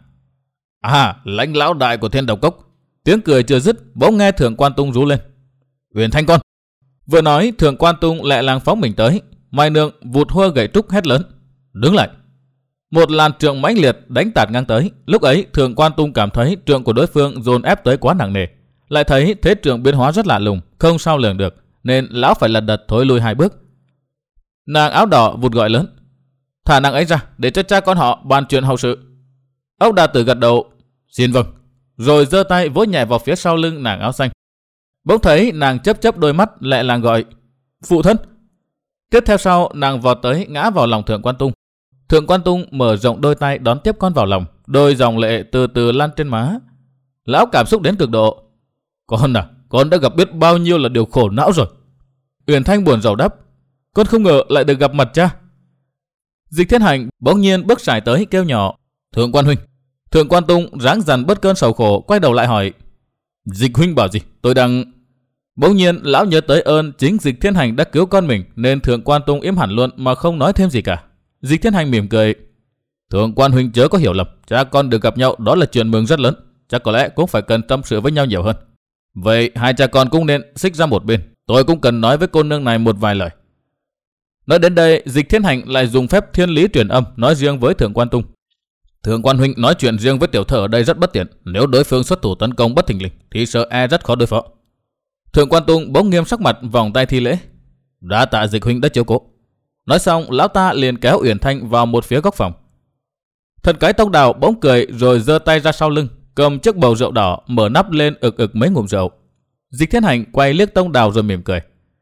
A: À, lãnh lão đại của Thiên Độc Cốc. Tiếng cười chưa dứt, bỗng nghe Thượng Quan Tung rú lên. Uyển Thanh con. Vừa nói, Thượng Quan Tung lại làng phóng mình tới. Mai Nương vụt hua gậy trúc hét lớn. Đứng lại. Một làn trượng mãnh liệt đánh tạt ngang tới. Lúc ấy Thượng Quan Tung cảm thấy trượng của đối phương dồn ép tới quá nặng nề, lại thấy thế trượng biến hóa rất lạ lùng, không sao lường được, nên lão phải lật đật thối lui hai bước. Nàng áo đỏ vụt gọi lớn. Thả nàng ấy ra để cho cha con họ bàn chuyện hậu sự. Ốc Đa Tử gật đầu. Xin vâng. Rồi giơ tay vỗ nhẹ vào phía sau lưng nàng áo xanh. Bỗng thấy nàng chớp chớp đôi mắt lẹ làng gọi. Phụ thân. Tiếp theo sau nàng vọt tới ngã vào lòng Thượng Quan Tung. Thượng Quan Tung mở rộng đôi tay đón tiếp con vào lòng, đôi dòng lệ từ từ lan trên má. Lão cảm xúc đến cực độ. Con à, con đã gặp biết bao nhiêu là điều khổ não rồi. Uyển Thanh buồn rầu đáp. Con không ngờ lại được gặp mặt cha. Dịch Thiên Hành bỗng nhiên bước sải tới kêu nhỏ. Thượng Quan huynh. Thượng Quan Tung ráng dằn bớt cơn sầu khổ, quay đầu lại hỏi. Dịch huynh bảo gì? Tôi đang... Bỗng nhiên lão nhớ tới ơn chính Dịch Thiên Hành đã cứu con mình, nên Thượng Quan Tung im hẳn luôn mà không nói thêm gì cả. Dịch Thiên Hành mỉm cười. Thượng Quan huynh chớ có hiểu lầm, cha con được gặp nhau đó là chuyện mừng rất lớn, chắc có lẽ cũng phải cần tâm sự với nhau nhiều hơn. Vậy hai cha con cũng nên xích ra một bên, tôi cũng cần nói với cô nương này một vài lời. Nói đến đây, Dịch Thiên Hành lại dùng phép thiên lý truyền âm nói riêng với Thượng Quan Tung. Thượng Quan huynh nói chuyện riêng với tiểu thơ ở đây rất bất tiện, nếu đối phương xuất thủ tấn công bất thình lình thì sợ e rất khó đối phó. Thượng Quan Tung bỗng nghiêm sắc mặt, vòng tay thi lễ. Đã tạ Dịch huynh đã chiếu cố. Nói xong, lão ta liền kéo Uyển Thanh vào một phía góc phòng. Thần cái Tông Đào bỗng cười rồi giơ tay ra sau lưng, cầm chiếc bầu rượu đỏ, mở nắp lên ực ực mấy ngụm rượu. Dịch Thiên Hành quay liếc Tông Đào rồi mỉm cười.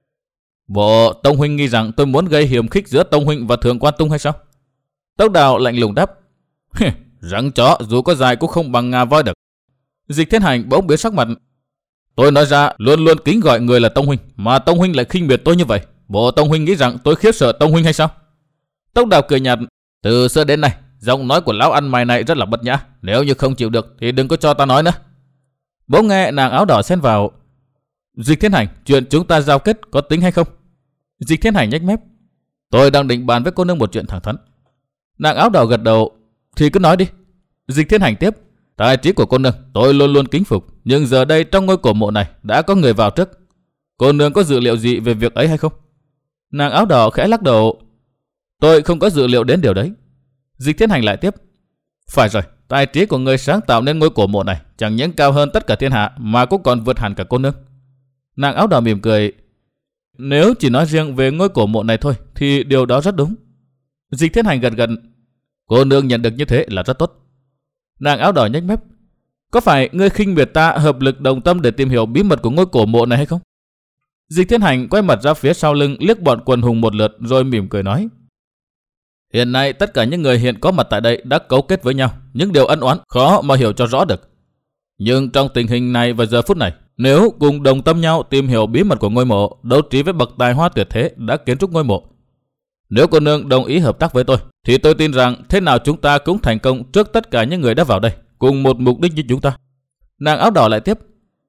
A: Bộ Tông huynh nghi rằng tôi muốn gây hiềm khích giữa Tông huynh và Thượng Quan Tung hay sao? Tông Đào lạnh lùng đáp. Rắn chó dù có dài cũng không bằng ngà voi được. Dịch Thiên Hành bỗng biến sắc mặt. Tôi nói ra luôn luôn kính gọi người là Tông huynh, mà Tông huynh lại khinh biệt tôi như vậy. Bộ Tông huynh nghĩ rằng tôi khiếp sợ Tông huynh hay sao? Tông Đào cười nhạt. Từ xưa đến nay, giọng nói của lão ăn mày này rất là bất nhã. Nếu như không chịu được thì đừng có cho ta nói nữa. Bỗng nghe nàng áo đỏ xen vào. Dịch Thiên Hành, chuyện chúng ta giao kết có tính hay không? Dịch Thiên Hành nhếch mép. Tôi đang định bàn với cô nương một chuyện thẳng thắn. Nàng áo đỏ gật đầu. Thì cứ nói đi. Dịch Thiên Hành tiếp. Tài trí của cô nương tôi luôn luôn kính phục, nhưng giờ đây trong ngôi cổ mộ này đã có người vào trước. Cô nương có dự liệu gì về việc ấy hay không? Nàng áo đỏ khẽ lắc đầu. Tôi không có dự liệu đến điều đấy. Dịch Thiên Hành lại tiếp. Phải rồi, tài trí của người sáng tạo nên ngôi cổ mộ này chẳng những cao hơn tất cả thiên hạ mà cũng còn vượt hẳn cả cô nương. Nàng áo đỏ mỉm cười. Nếu chỉ nói riêng về ngôi cổ mộ này thôi thì điều đó rất đúng. Dịch Thiên Hành gật gật. Cô nương nhận được như thế là rất tốt. Nàng áo đỏ nhếch mép. Có phải ngươi khinh miệt ta hợp lực đồng tâm để tìm hiểu bí mật của ngôi cổ mộ này hay không? Dịch Thiên Hành quay mặt ra phía sau lưng liếc bọn quần hùng một lượt rồi mỉm cười nói. Hiện nay tất cả những người hiện có mặt tại đây đã cấu kết với nhau, những điều ân oán khó mà hiểu cho rõ được. Nhưng trong tình hình này và giờ phút này, nếu cùng đồng tâm nhau tìm hiểu bí mật của ngôi mộ, đấu trí với bậc tài hoa tuyệt thế đã kiến trúc ngôi mộ. Nếu cô nương đồng ý hợp tác với tôi, thì tôi tin rằng thế nào chúng ta cũng thành công trước tất cả những người đã vào đây, cùng một mục đích như chúng ta. Nàng áo đỏ lại tiếp.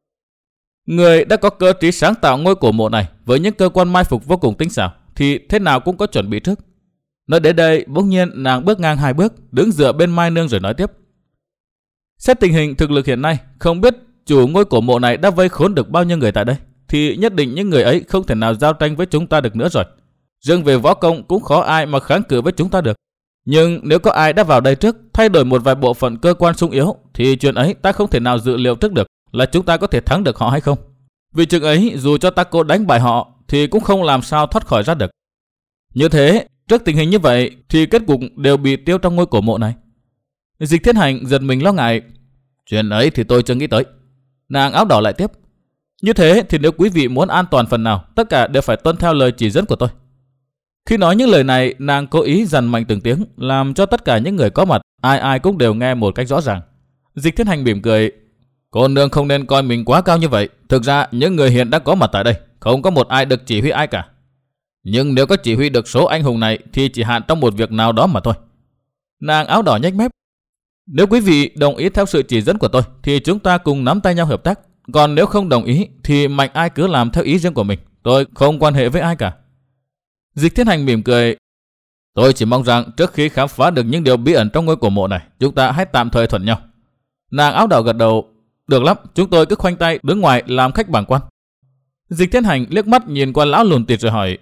A: Người đã có cơ trí sáng tạo ngôi cổ mộ này với những cơ quan mai phục vô cùng tinh xảo, thì thế nào cũng có chuẩn bị trước. Nói đến đây, bỗng nhiên nàng bước ngang hai bước, đứng dựa bên Mai Nương rồi nói tiếp. Xét tình hình thực lực hiện nay, không biết chủ ngôi cổ mộ này đã vây khốn được bao nhiêu người tại đây, thì nhất định những người ấy không thể nào giao tranh với chúng ta được nữa rồi. Riêng về võ công cũng khó ai mà kháng cự với chúng ta được. Nhưng nếu có ai đã vào đây trước, thay đổi một vài bộ phận cơ quan sung yếu, thì chuyện ấy ta không thể nào dự liệu trước được là chúng ta có thể thắng được họ hay không. Vì chuyện ấy, dù cho ta cố đánh bại họ, thì cũng không làm sao thoát khỏi ra được. Như thế, trước tình hình như vậy, thì kết cục đều bị tiêu trong ngôi cổ mộ này. Dịch Thiên Hành giật mình lo ngại. Chuyện ấy thì tôi chưa nghĩ tới. Nàng áo đỏ lại tiếp. Như thế thì nếu quý vị muốn an toàn phần nào, tất cả đều phải tuân theo lời chỉ dẫn của tôi. Khi nói những lời này, nàng cố ý dằn mạnh từng tiếng, làm cho tất cả những người có mặt, ai ai cũng đều nghe một cách rõ ràng. Dịch Thiên Hành mỉm cười. Cô nương không nên coi mình quá cao như vậy. Thực ra những người hiện đã có mặt tại đây, không có một ai được chỉ huy ai cả. Nhưng nếu có chỉ huy được số anh hùng này thì chỉ hạn trong một việc nào đó mà thôi. Nàng áo đỏ nhếch mép. Nếu quý vị đồng ý theo sự chỉ dẫn của tôi thì chúng ta cùng nắm tay nhau hợp tác. Còn nếu không đồng ý thì mạnh ai cứ làm theo ý riêng của mình. Tôi không quan hệ với ai cả. Dịch Thiên Hành mỉm cười. Tôi chỉ mong rằng trước khi khám phá được những điều bí ẩn trong ngôi cổ mộ này, chúng ta hãy tạm thời thuận nhau. Nàng áo đỏ gật đầu. Được lắm, chúng tôi cứ khoanh tay đứng ngoài làm khách bảng quan. Dịch Thiên Hành liếc mắt nhìn qua lão lùn tịt rồi hỏi.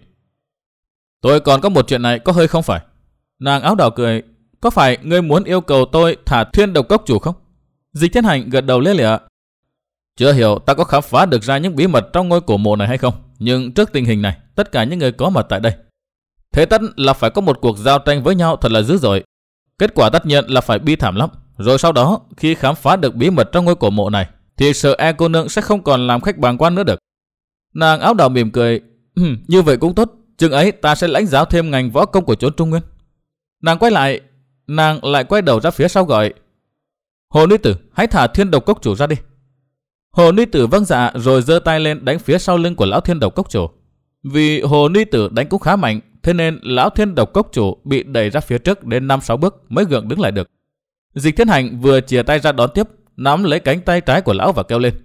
A: Tôi còn có một chuyện này có hơi không phải? Nàng áo đỏ cười. Có phải ngươi muốn yêu cầu tôi thả Thiên Độc Cốc chủ không? Dịch Thiên Hành gật đầu lia lịa. Chưa hiểu ta có khám phá được ra những bí mật trong ngôi cổ mộ này hay không. Nhưng trước tình hình này, tất cả những người có mặt tại đây, thế tất là phải có một cuộc giao tranh với nhau thật là dữ dội. Kết quả tất nhiên là phải bi thảm lắm. Rồi sau đó, khi khám phá được bí mật trong ngôi cổ mộ này, thì sợ e cô nương sẽ không còn làm khách bàng quan nữa được. Nàng áo đỏ mỉm cười. Như vậy cũng tốt. Chừng ấy ta sẽ lãnh giáo thêm ngành võ công của chốn Trung Nguyên. Nàng quay lại, nàng lại quay đầu ra phía sau gọi. Hồ Nữ Tử, hãy thả Thiên Độc Cốc chủ ra đi. Hồ Nữ Tử vâng dạ rồi giơ tay lên đánh phía sau lưng của lão Thiên Độc Cốc chủ. Vì Hồ Nữ Tử đánh cũng khá mạnh, thế nên lão Thiên Độc Cốc chủ bị đẩy ra phía trước đến năm sáu bước mới gượng đứng lại được. Dịch Thiên Hành vừa chìa tay ra đón tiếp, nắm lấy cánh tay trái của lão và kêu lên.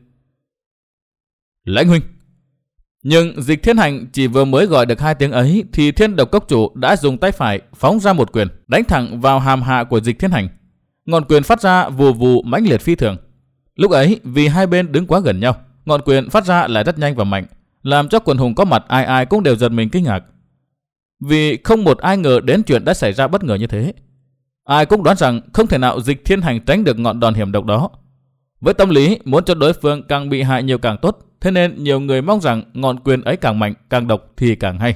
A: Lãnh huynh. Nhưng Dịch Thiên Hành chỉ vừa mới gọi được hai tiếng ấy thì Thiên Độc Cốc chủ đã dùng tay phải phóng ra một quyền, đánh thẳng vào hàm hạ của Dịch Thiên Hành. Ngọn quyền phát ra vù vù mãnh liệt phi thường. Lúc ấy vì hai bên đứng quá gần nhau, ngọn quyền phát ra lại rất nhanh và mạnh, làm cho quần hùng có mặt ai ai cũng đều giật mình kinh ngạc. Vì không một ai ngờ đến chuyện đã xảy ra bất ngờ như thế. Ai cũng đoán rằng không thể nào Dịch Thiên Hành tránh được ngọn đòn hiểm độc đó. Với tâm lý muốn cho đối phương càng bị hại nhiều càng tốt, thế nên nhiều người mong rằng ngọn quyền ấy càng mạnh, càng độc thì càng hay.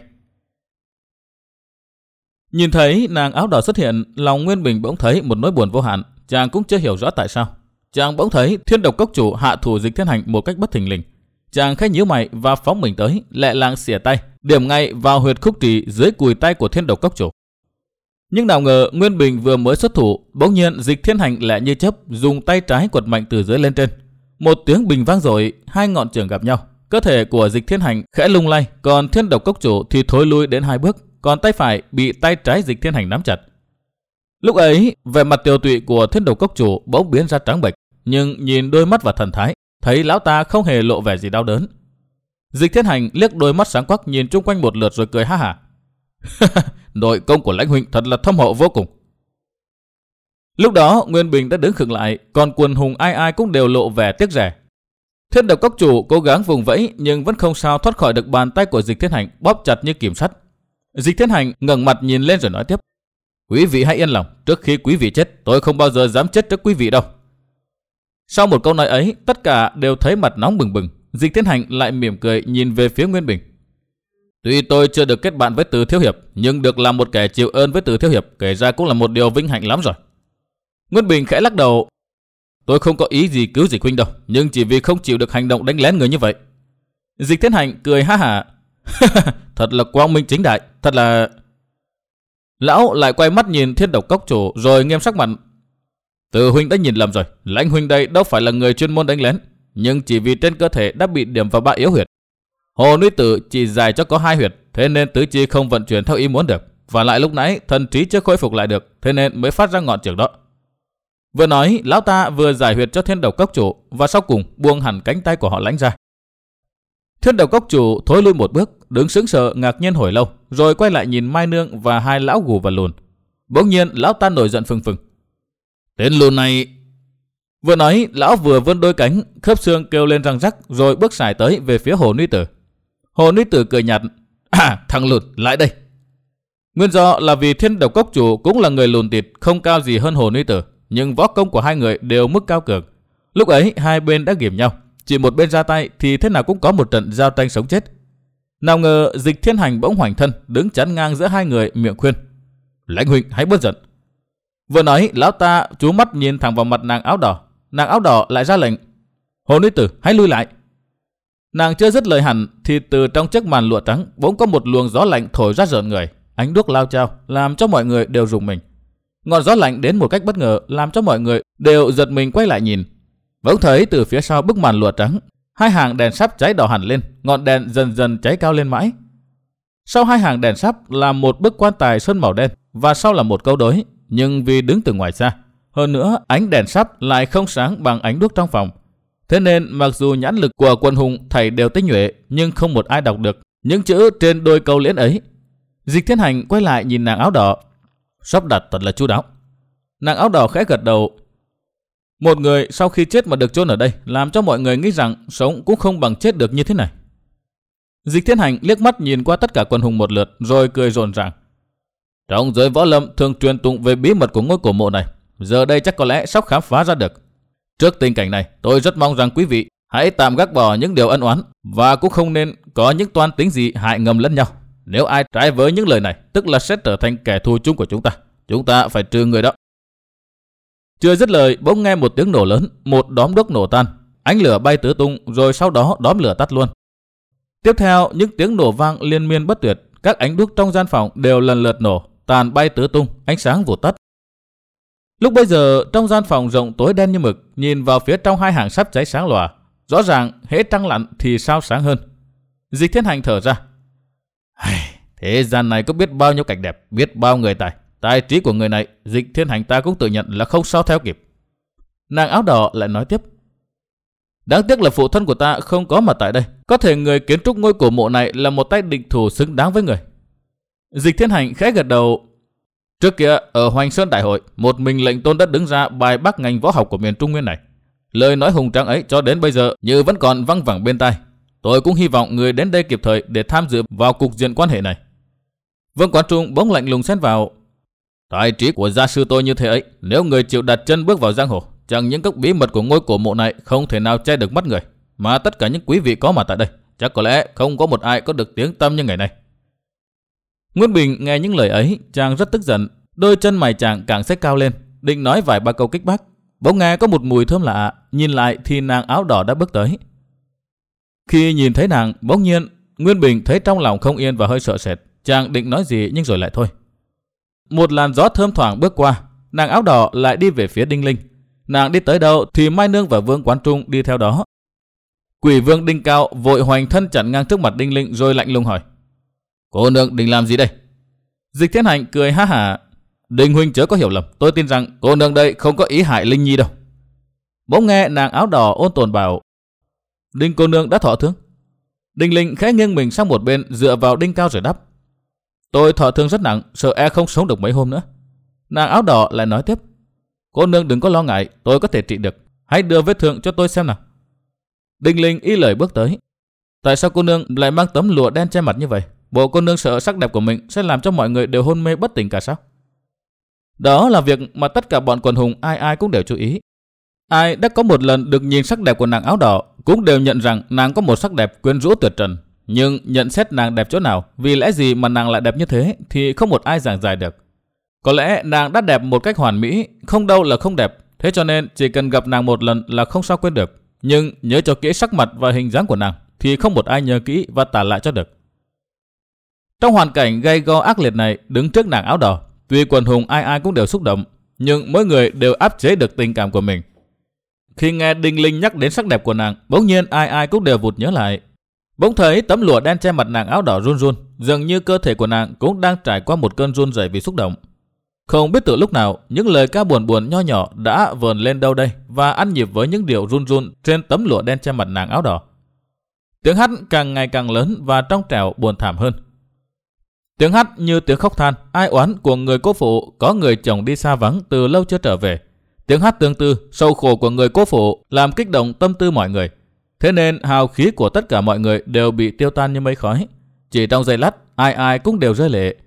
A: Nhìn thấy nàng áo đỏ xuất hiện, lòng Nguyên Bình bỗng thấy một nỗi buồn vô hạn. Chàng cũng chưa hiểu rõ tại sao. Chàng bỗng thấy Thiên Độc Cốc chủ hạ thủ Dịch Thiên Hành một cách bất thình lình. Chàng khẽ nhíu mày và phóng mình tới, lẹ làng xỉa tay, điểm ngay vào huyệt khúc trì dưới cùi tay của Thiên Độc Cốc chủ. Nhưng nào ngờ Nguyên Bình vừa mới xuất thủ, bỗng nhiên Dịch Thiên Hành lẹ như chớp dùng tay trái quật mạnh từ dưới lên trên. Một tiếng bình vang rồi, hai ngọn chưởng gặp nhau. Cơ thể của Dịch Thiên Hành khẽ lung lay, còn Thiên Độc Cốc chủ thì thối lui đến hai bước, còn tay phải bị tay trái Dịch Thiên Hành nắm chặt. Lúc ấy, vẻ mặt tiều tụy của Thiên Độc Cốc chủ bỗng biến ra trắng bệch, nhưng nhìn đôi mắt và thần thái, thấy lão ta không hề lộ vẻ gì đau đớn. Dịch Thiên Hành liếc đôi mắt sáng quắc nhìn chung quanh một lượt rồi cười ha hả. Nội công của Lãnh huynh thật là thâm hậu vô cùng. Lúc đó Nguyên Bình đã đứng khựng lại, còn quần hùng ai ai cũng đều lộ vẻ tiếc rẻ. Thiên Độc Cốc chủ cố gắng vùng vẫy nhưng vẫn không sao thoát khỏi được bàn tay của Dịch Thiên Hành bóp chặt như kìm sắt. Dịch Thiên Hành ngẩng mặt nhìn lên rồi nói tiếp: Quý vị hãy yên lòng, trước khi quý vị chết, tôi không bao giờ dám chết trước quý vị đâu. Sau một câu nói ấy, tất cả đều thấy mặt nóng bừng bừng. Dịch Thiên Hành lại mỉm cười nhìn về phía Nguyên Bình. Tuy tôi chưa được kết bạn với Từ thiếu hiệp, nhưng được làm một kẻ chịu ơn với Từ thiếu hiệp kể ra cũng là một điều vinh hạnh lắm rồi. Nguyên Bình khẽ lắc đầu. Tôi không có ý gì cứu Dịch huynh đâu, nhưng chỉ vì không chịu được hành động đánh lén người như vậy. Dịch Thiên Hành cười ha hả. Thật là quang minh chính đại, thật là... Lão lại quay mắt nhìn Thiên Độc Cốc chủ rồi nghiêm sắc mặt. Từ huynh đã nhìn lầm rồi, Lãnh huynh đây đâu phải là người chuyên môn đánh lén, nhưng chỉ vì trên cơ thể đã bị điểm vào ba yếu huyệt. Hồ Nữ Tử chỉ dài cho có hai huyệt, thế nên tứ chi không vận chuyển theo ý muốn được, và lại lúc nãy thần trí chưa khôi phục lại được, thế nên mới phát ra ngọn trường đó. Vừa nói, lão ta vừa giải huyệt cho Thiên Độc Cốc chủ và sau cùng buông hẳn cánh tay của họ Lãnh ra. Thiên Độc Cốc chủ thối lui một bước, đứng sững sờ ngạc nhiên hồi lâu, rồi quay lại nhìn Mai Nương và hai lão gù và lùn. Bỗng nhiên lão ta nổi giận phừng phừng. Tên lùn này... Vừa nói, lão vừa vươn đôi cánh, khớp xương kêu lên răng rắc, rồi bước sải tới về phía Hồ Nữ Tử. Hồ Nữ Tử cười nhạt. À, thằng lùn, lại đây. Nguyên do là vì Thiên Độc Cốc chủ cũng là người lùn tịt, không cao gì hơn Hồ Nữ Tử, nhưng võ công của hai người đều mức cao cường. Lúc ấy hai bên đã ghìm nhau, chỉ một bên ra tay thì thế nào cũng có một trận giao tranh sống chết. Nào ngờ Dịch Thiên Hành bỗng hoành thân, đứng chắn ngang giữa hai người, miệng khuyên: Lãnh huynh hãy bớt giận. Vừa nói, lão ta chú mắt nhìn thẳng vào mặt nàng áo đỏ. Nàng áo đỏ lại ra lệnh: Hồ Nữ Tử hãy lui lại. Nàng chưa dứt lời hẳn thì từ trong chiếc màn lụa trắng bỗng có một luồng gió lạnh thổi ra rợn người, ánh đuốc lao chao làm cho mọi người đều rùng mình. Ngọn gió lạnh đến một cách bất ngờ làm cho mọi người đều giật mình quay lại nhìn. Bỗng thấy từ phía sau bức màn lụa trắng, hai hàng đèn sáp cháy đỏ hẳn lên, ngọn đèn dần dần cháy cao lên mãi. Sau hai hàng đèn sáp là một bức quan tài sơn màu đen và sau là một câu đối, nhưng vì đứng từ ngoài xa, hơn nữa ánh đèn sáp lại không sáng bằng ánh đuốc trong phòng, thế nên mặc dù nhãn lực của quần hùng thảy đều tinh nhuệ, nhưng không một ai đọc được những chữ trên đôi câu liễn ấy. Dịch Thiên Hành quay lại nhìn nàng áo đỏ. Sắp đặt thật là chu đáo. Nàng áo đỏ khẽ gật đầu. Một người sau khi chết mà được chôn ở đây, làm cho mọi người nghĩ rằng sống cũng không bằng chết được như thế này. Dịch Thiên Hành liếc mắt nhìn qua tất cả quần hùng một lượt, rồi cười rộn ràng. Trong giới võ lâm thường truyền tụng về bí mật của ngôi cổ mộ này, giờ đây chắc có lẽ sắp khám phá ra được. Trước tình cảnh này, tôi rất mong rằng quý vị hãy tạm gác bỏ những điều ân oán và cũng không nên có những toan tính gì hại ngầm lẫn nhau. Nếu ai trái với những lời này, tức là sẽ trở thành kẻ thù chung của chúng ta. Chúng ta phải trừ người đó. Chưa dứt lời, bỗng nghe một tiếng nổ lớn, một đóm đuốc nổ tan, ánh lửa bay tứ tung, rồi sau đó đóm lửa tắt luôn. Tiếp theo, những tiếng nổ vang liên miên bất tuyệt, các ánh đuốc trong gian phòng đều lần lượt nổ, tàn bay tứ tung, ánh sáng vụt tắt. Lúc bây giờ, trong gian phòng rộng tối đen như mực, nhìn vào phía trong hai hàng sắp cháy sáng lòa, rõ ràng hễ trăng lặn thì sao sáng hơn. Dịch Thiên Hành thở ra. Thế gian này có biết bao nhiêu cảnh đẹp, biết bao người tài. Tài trí của người này, Dịch Thiên Hành ta cũng tự nhận là không sao theo kịp. Nàng áo đỏ lại nói tiếp. Đáng tiếc là phụ thân của ta không có mặt tại đây. Có thể người kiến trúc ngôi cổ mộ này là một tay địch thủ xứng đáng với người. Dịch Thiên Hành khẽ gật đầu. Trước kia ở Hoành Sơn Đại hội, một mình lệnh tôn đã đứng ra bài bác ngành võ học của miền Trung Nguyên này. Lời nói hùng tráng ấy cho đến bây giờ như vẫn còn văng vẳng bên tai. Tôi cũng hy vọng người đến đây kịp thời để tham dự vào cục diện quan hệ này. Vương Quán Trung bỗng lạnh lùng xen vào. Tài trí của gia sư tôi như thế ấy, nếu người chịu đặt chân bước vào giang hồ, chẳng những các bí mật của ngôi cổ mộ này không thể nào che được mắt người, mà tất cả những quý vị có mặt tại đây, chắc có lẽ không có một ai có được tiếng tăm như ngày nay. Nguyên Bình nghe những lời ấy, chàng rất tức giận, đôi chân mày chàng càng xếch cao lên, định nói vài ba câu kích bác. Bỗng nghe có một mùi thơm lạ, nhìn lại thì nàng áo đỏ đã bước tới. Khi nhìn thấy nàng, bỗng nhiên Nguyên Bình thấy trong lòng không yên và hơi sợ sệt, chàng định nói gì nhưng rồi lại thôi. Một làn gió thơm thoảng bước qua, nàng áo đỏ lại đi về phía Đinh Linh. Nàng đi tới đâu thì Mai Nương và Vương Quán Trung đi theo đó. Quỷ Vương Đinh Cao vội hoành thân chặn ngang trước mặt Đinh Linh rồi lạnh lùng hỏi. Cô nương định làm gì đây? Dịch Thiên Hành cười ha hả. Đinh huynh chớ có hiểu lầm, tôi tin rằng cô nương đây không có ý hại Linh Nhi đâu. Bỗng nghe nàng áo đỏ ôn tồn bảo. Đinh cô nương đã thọ thương. Đinh Linh khẽ nghiêng mình sang một bên dựa vào đinh cao rồi đáp. Tôi thọ thương rất nặng, sợ e không sống được mấy hôm nữa. Nàng áo đỏ lại nói tiếp. Cô nương đừng có lo ngại, tôi có thể trị được. Hãy đưa vết thương cho tôi xem nào. Đinh Linh y lời bước tới. Tại sao cô nương lại mang tấm lụa đen che mặt như vậy? Bộ cô nương sợ sắc đẹp của mình sẽ làm cho mọi người đều hôn mê bất tỉnh cả sao? Đó là việc mà tất cả bọn quần hùng ai ai cũng đều chú ý. Ai đã có một lần được nhìn sắc đẹp của nàng áo đỏ cũng đều nhận rằng nàng có một sắc đẹp quyến rũ tuyệt trần. Nhưng nhận xét nàng đẹp chỗ nào, vì lẽ gì mà nàng lại đẹp như thế thì không một ai giảng giải được. Có lẽ nàng đã đẹp một cách hoàn mỹ, không đâu là không đẹp. Thế cho nên chỉ cần gặp nàng một lần là không sao quên được. Nhưng nhớ cho kỹ sắc mặt và hình dáng của nàng thì không một ai nhớ kỹ và tả lại cho được. Trong hoàn cảnh gay go ác liệt này, đứng trước nàng áo đỏ, tuy quần hùng ai ai cũng đều xúc động, nhưng mỗi người đều áp chế được tình cảm của mình. Khi nghe Đinh Linh nhắc đến sắc đẹp của nàng, bỗng nhiên ai ai cũng đều vụt nhớ lại. Bỗng thấy tấm lụa đen che mặt nàng áo đỏ run run, dường như cơ thể của nàng cũng đang trải qua một cơn run rẩy vì xúc động. Không biết từ lúc nào, những lời ca buồn buồn nho nhỏ đã vờn lên đâu đây và ăn nhịp với những điệu run run trên tấm lụa đen che mặt nàng áo đỏ. Tiếng hát càng ngày càng lớn và trong trẻo buồn thảm hơn. Tiếng hát như tiếng khóc than, ai oán của người cô phụ có người chồng đi xa vắng từ lâu chưa trở về. Tiếng hát tương tư, sầu khổ của người cô phụ làm kích động tâm tư mọi người. Thế nên hào khí của tất cả mọi người đều bị tiêu tan như mây khói. Chỉ trong giây lát, ai ai cũng đều rơi lệ.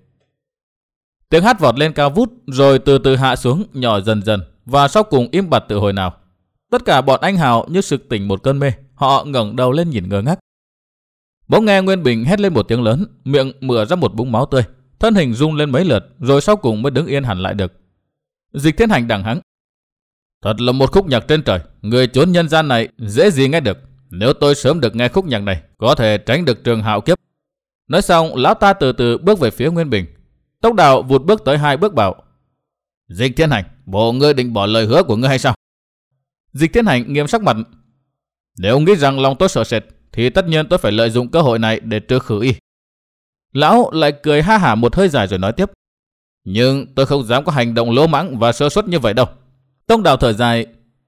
A: Tiếng hát vọt lên cao vút rồi từ từ hạ xuống nhỏ dần dần và sau cùng im bặt từ hồi nào. Tất cả bọn anh hào như sực tỉnh một cơn mê, họ ngẩng đầu lên nhìn ngơ ngác. Bỗng nghe Nguyên Bình hét lên một tiếng lớn, miệng mửa ra một búng máu tươi, thân hình rung lên mấy lượt rồi sau cùng mới đứng yên hẳn lại được. Dịch Thiên Hành đằng hắng. Thật là một khúc nhạc trên trời, người chốn nhân gian này dễ gì nghe được. Nếu tôi sớm được nghe khúc nhạc này, có thể tránh được trường hạo kiếp. Nói xong, lão ta từ từ bước về phía Nguyên Bình. Tốc Đào vụt bước tới hai bước bảo. Dịch Thiên Hành, bộ ngươi định bỏ lời hứa của ngươi hay sao? Dịch Thiên Hành nghiêm sắc mặt. Nếu nghĩ rằng lòng tôi sợ sệt, thì tất nhiên tôi phải lợi dụng cơ hội này để trừ khử y. Lão lại cười ha hả một hơi dài rồi nói tiếp. Nhưng tôi không dám có hành động lỗ mãng và sơ suất như vậy đâu. Tông Đào thở dài.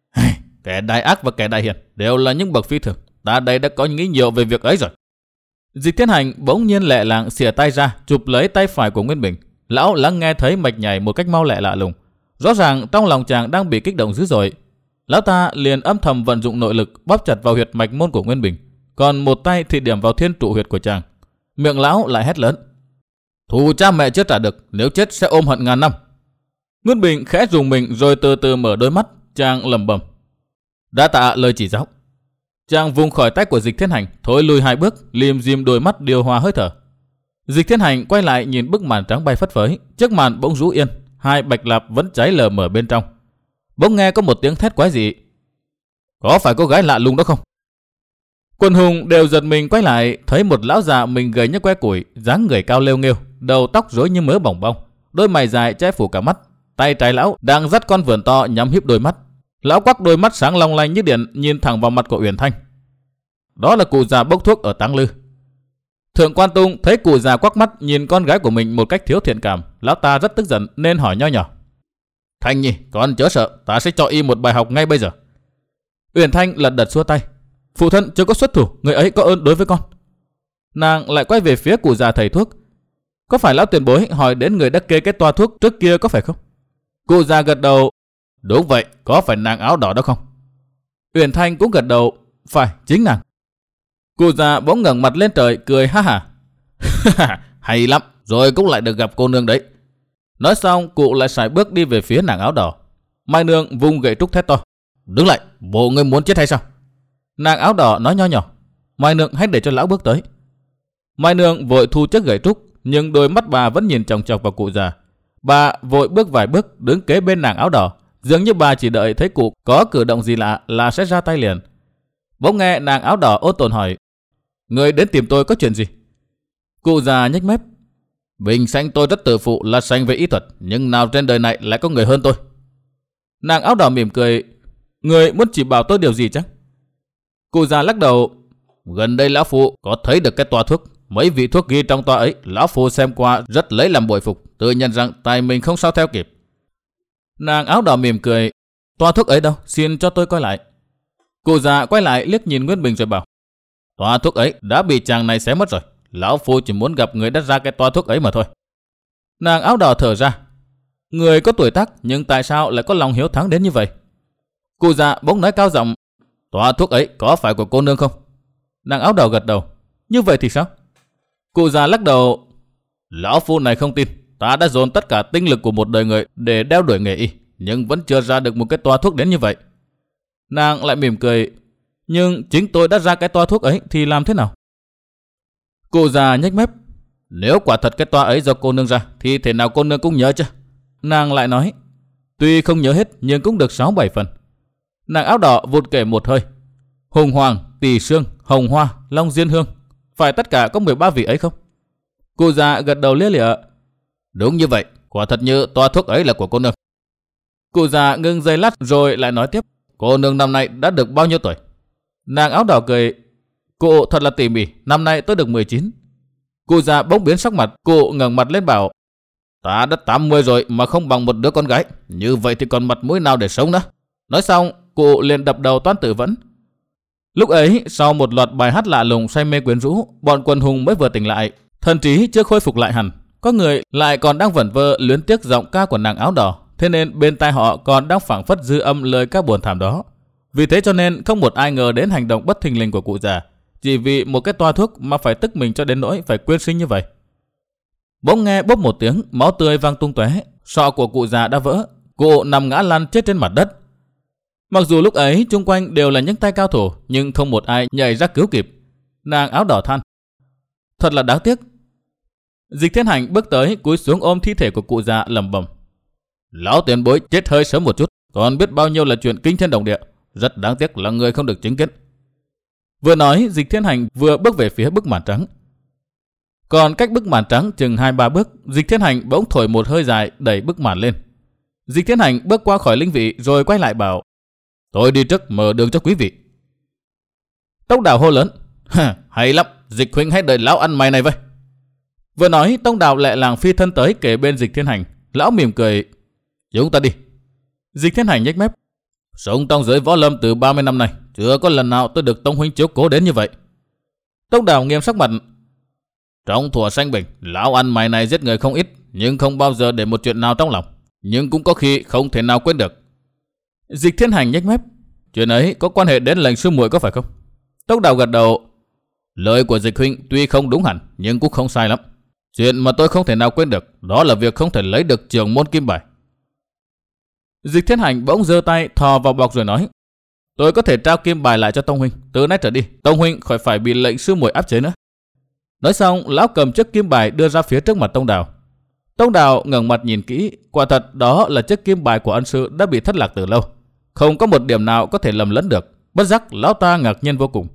A: Kẻ đại ác và kẻ đại hiền đều là những bậc phi thường. Ta đây đã có nghĩ nhiều về việc ấy rồi. Dịch Thiên Hành bỗng nhiên lẹ làng xìa tay ra, chụp lấy tay phải của Nguyên Bình. Lão lắng nghe thấy mạch nhảy một cách mau lẹ lạ lùng. Rõ ràng trong lòng chàng đang bị kích động dữ dội. Lão ta liền âm thầm vận dụng nội lực bóp chặt vào huyệt mạch môn của Nguyên Bình, còn một tay thì điểm vào thiên trụ huyệt của chàng. Miệng lão lại hét lớn. Thù cha mẹ chưa trả được, nếu chết sẽ ôm hận ngàn năm. Nguyên Bình khẽ rùng mình rồi từ từ mở đôi mắt, chàng lẩm bẩm. Đã tạ lời chỉ giáo. Chàng vùng khỏi tay của Dịch Thiên Hành, thối lùi hai bước, liêm diêm đôi mắt điều hòa hơi thở. Dịch Thiên Hành quay lại nhìn bức màn trắng bay phất phới, chiếc màn bỗng rũ yên, hai bạch lạp vẫn cháy lờ mờ bên trong. Bỗng nghe có một tiếng thét quái dị. Có phải cô gái lạ lùng đó không? Quần hùng đều giật mình quay lại, thấy một lão già mình gầy như que củi, dáng người cao lêu nghêu, đầu tóc rối như mớ bỏng bong, đôi mày dài che phủ cả mắt. Tay trái lão đang dắt con vượn to nhắm híp đôi mắt. Lão quắc đôi mắt sáng long lanh như điện nhìn thẳng vào mặt của Uyển Thanh. Đó là cụ già bốc thuốc ở Táng Lư. Thượng Quan Tung thấy cụ già quắc mắt nhìn con gái của mình một cách thiếu thiện cảm, lão ta rất tức giận nên hỏi nho nhỏ. Thanh Nhi, con chớ sợ, ta sẽ cho y một bài học ngay bây giờ. Uyển Thanh lật đật xua tay. Phụ thân chưa có xuất thủ, người ấy có ơn đối với con. Nàng lại quay về phía cụ già thầy thuốc. Có phải lão tiền bối hỏi đến người đã kê cái toa thuốc trước kia có phải không? Cụ già gật đầu. Đúng vậy, có phải nàng áo đỏ đó không? Uyển Thanh cũng gật đầu. Phải, chính nàng. Cụ già bỗng ngẩng mặt lên trời cười ha hả. Hay lắm, rồi cũng lại được gặp cô nương đấy. Nói xong cụ lại sải bước đi về phía nàng áo đỏ. Mai Nương vung gậy trúc thét to. Đứng lại, bộ ngươi muốn chết hay sao? Nàng áo đỏ nói nho nhỏ. Mai Nương hãy để cho lão bước tới. Mai Nương vội thu chiếc gậy trúc, nhưng đôi mắt bà vẫn nhìn chòng chọc vào cụ già. Bà vội bước vài bước đứng kế bên nàng áo đỏ, dường như bà chỉ đợi thấy cụ có cử động gì lạ là sẽ ra tay liền. Bỗng nghe nàng áo đỏ ôn tồn hỏi. Người đến tìm tôi có chuyện gì? Cụ già nhếch mép. Bình sanh tôi rất tự phụ là sanh về y thuật, nhưng nào trên đời này lại có người hơn tôi. Nàng áo đỏ mỉm cười. Người muốn chỉ bảo tôi điều gì chắc? Cụ già lắc đầu. Gần đây lão phu có thấy được cái toa thuốc. Mấy vị thuốc ghi trong toa ấy lão phu xem qua rất lấy làm bội phục, tự nhận rằng tài mình không sao theo kịp. Nàng áo đỏ mỉm cười. Toa thuốc ấy đâu, xin cho tôi coi lại. Cụ già quay lại liếc nhìn Nguyên Bình rồi bảo. Toa thuốc ấy đã bị chàng này xé mất rồi. Lão phu chỉ muốn gặp người đã ra cái toa thuốc ấy mà thôi. Nàng áo đỏ thở ra. Người có tuổi tác nhưng tại sao lại có lòng hiếu thắng đến như vậy? Cụ già bỗng nói cao giọng. Toa thuốc ấy có phải của cô nương không? Nàng áo đỏ gật đầu. Như vậy thì sao? Cụ già lắc đầu. Lão phu này không tin. Ta đã dồn tất cả tinh lực của một đời người để đeo đuổi nghề y, nhưng vẫn chưa ra được một cái toa thuốc đến như vậy. Nàng lại mỉm cười. Nhưng chính tôi đã ra cái toa thuốc ấy thì làm thế nào? Cụ già nhếch mép. Nếu quả thật cái toa ấy do cô nương ra thì thế nào cô nương cũng nhớ chứ? Nàng lại nói. Tuy không nhớ hết nhưng cũng được sáu bảy phần. Nàng áo đỏ vụt kể một hơi. Hùng Hoàng, Tỳ Sương, Hồng Hoa, Long Diên Hương. Phải tất cả có mười ba vị ấy không? Cụ già gật đầu lia lịa. Đúng như vậy, quả thật như toa thuốc ấy là của cô nương. Cụ già ngưng giây lát rồi lại nói tiếp. Cô nương năm nay đã được bao nhiêu tuổi? Nàng áo đỏ cười. Cụ thật là tỉ mỉ, năm nay tôi được mười chín. Cụ già bỗng biến sắc mặt, cụ ngẩng mặt lên bảo. Ta đã tám mươi rồi mà không bằng một đứa con gái. Như vậy thì còn mặt mũi nào để sống nữa? Nói xong, cụ liền đập đầu toán tự vẫn. Lúc ấy, sau một loạt bài hát lạ lùng say mê quyến rũ, bọn quần hùng mới vừa tỉnh lại. Thần trí chưa khôi phục lại hẳn. Có người lại còn đang vẩn vơ luyến tiếc giọng ca của nàng áo đỏ. Thế nên bên tai họ còn đang phảng phất dư âm lời ca buồn thảm đó. Vì thế cho nên không một ai ngờ đến hành động bất thình lình của cụ già. Chỉ vì một cái toa thuốc mà phải tức mình cho đến nỗi phải quyên sinh như vậy. Bỗng nghe bốp một tiếng, máu tươi văng tung tóe, sọ của cụ già đã vỡ, cụ nằm ngã lăn chết trên mặt đất. Mặc dù lúc ấy chung quanh đều là những tay cao thủ, nhưng không một ai nhảy ra cứu kịp. Nàng áo đỏ than. Thật là đáng tiếc. Dịch Thiên Hành bước tới cúi xuống ôm thi thể của cụ già lẩm bẩm. Lão tiền bối chết hơi sớm một chút, còn biết bao nhiêu là chuyện kinh thiên động địa. Rất đáng tiếc là người không được chứng kiến. Vừa nói, Dịch Thiên Hành vừa bước về phía bức màn trắng. Còn cách bức màn trắng chừng hai ba bước, Dịch Thiên Hành bỗng thổi một hơi dài đẩy bức màn lên. Dịch Thiên Hành bước qua khỏi linh vị rồi quay lại bảo. Tôi đi trước mở đường cho quý vị. Tông Đào hô lớn. Hay lắm, Dịch huynh hãy đợi lão ăn mày này vậy. Vừa nói, Tông Đào lẹ làng phi thân tới kề bên Dịch Thiên Hành. Lão mỉm cười. Chúng ta đi. Dịch Thiên Hành nhếch mép. Sống trong giới võ lâm từ ba mươi năm nay, chưa có lần nào tôi được Tông huynh chiếu cố đến như vậy. Tông Đào nghiêm sắc mặt. Trong thuở sanh bình, lão ăn mày này giết người không ít, nhưng không bao giờ để một chuyện nào trong lòng. Nhưng cũng có khi không thể nào quên được. Dịch Thiên Hành nhếch mép. Chuyện ấy có quan hệ đến lệnh sư muội có phải không? Tông Đào gật đầu. Lời của Dịch huynh tuy không đúng hẳn, nhưng cũng không sai lắm. Chuyện mà tôi không thể nào quên được, đó là việc không thể lấy được trường môn kim bài. Dịch Thiên Hành bỗng giơ tay thò vào bọc rồi nói. Tôi có thể trao kim bài lại cho Tông huynh. Từ nay trở đi, Tông huynh khỏi phải bị lệnh sư muội áp chế nữa. Nói xong, lão cầm chiếc kim bài đưa ra phía trước mặt Tông Đào. Tông Đào ngẩng mặt nhìn kỹ, quả thật đó là chiếc kim bài của ân sư đã bị thất lạc từ lâu, không có một điểm nào có thể lầm lẫn được. Bất giác lão ta ngạc nhiên vô cùng.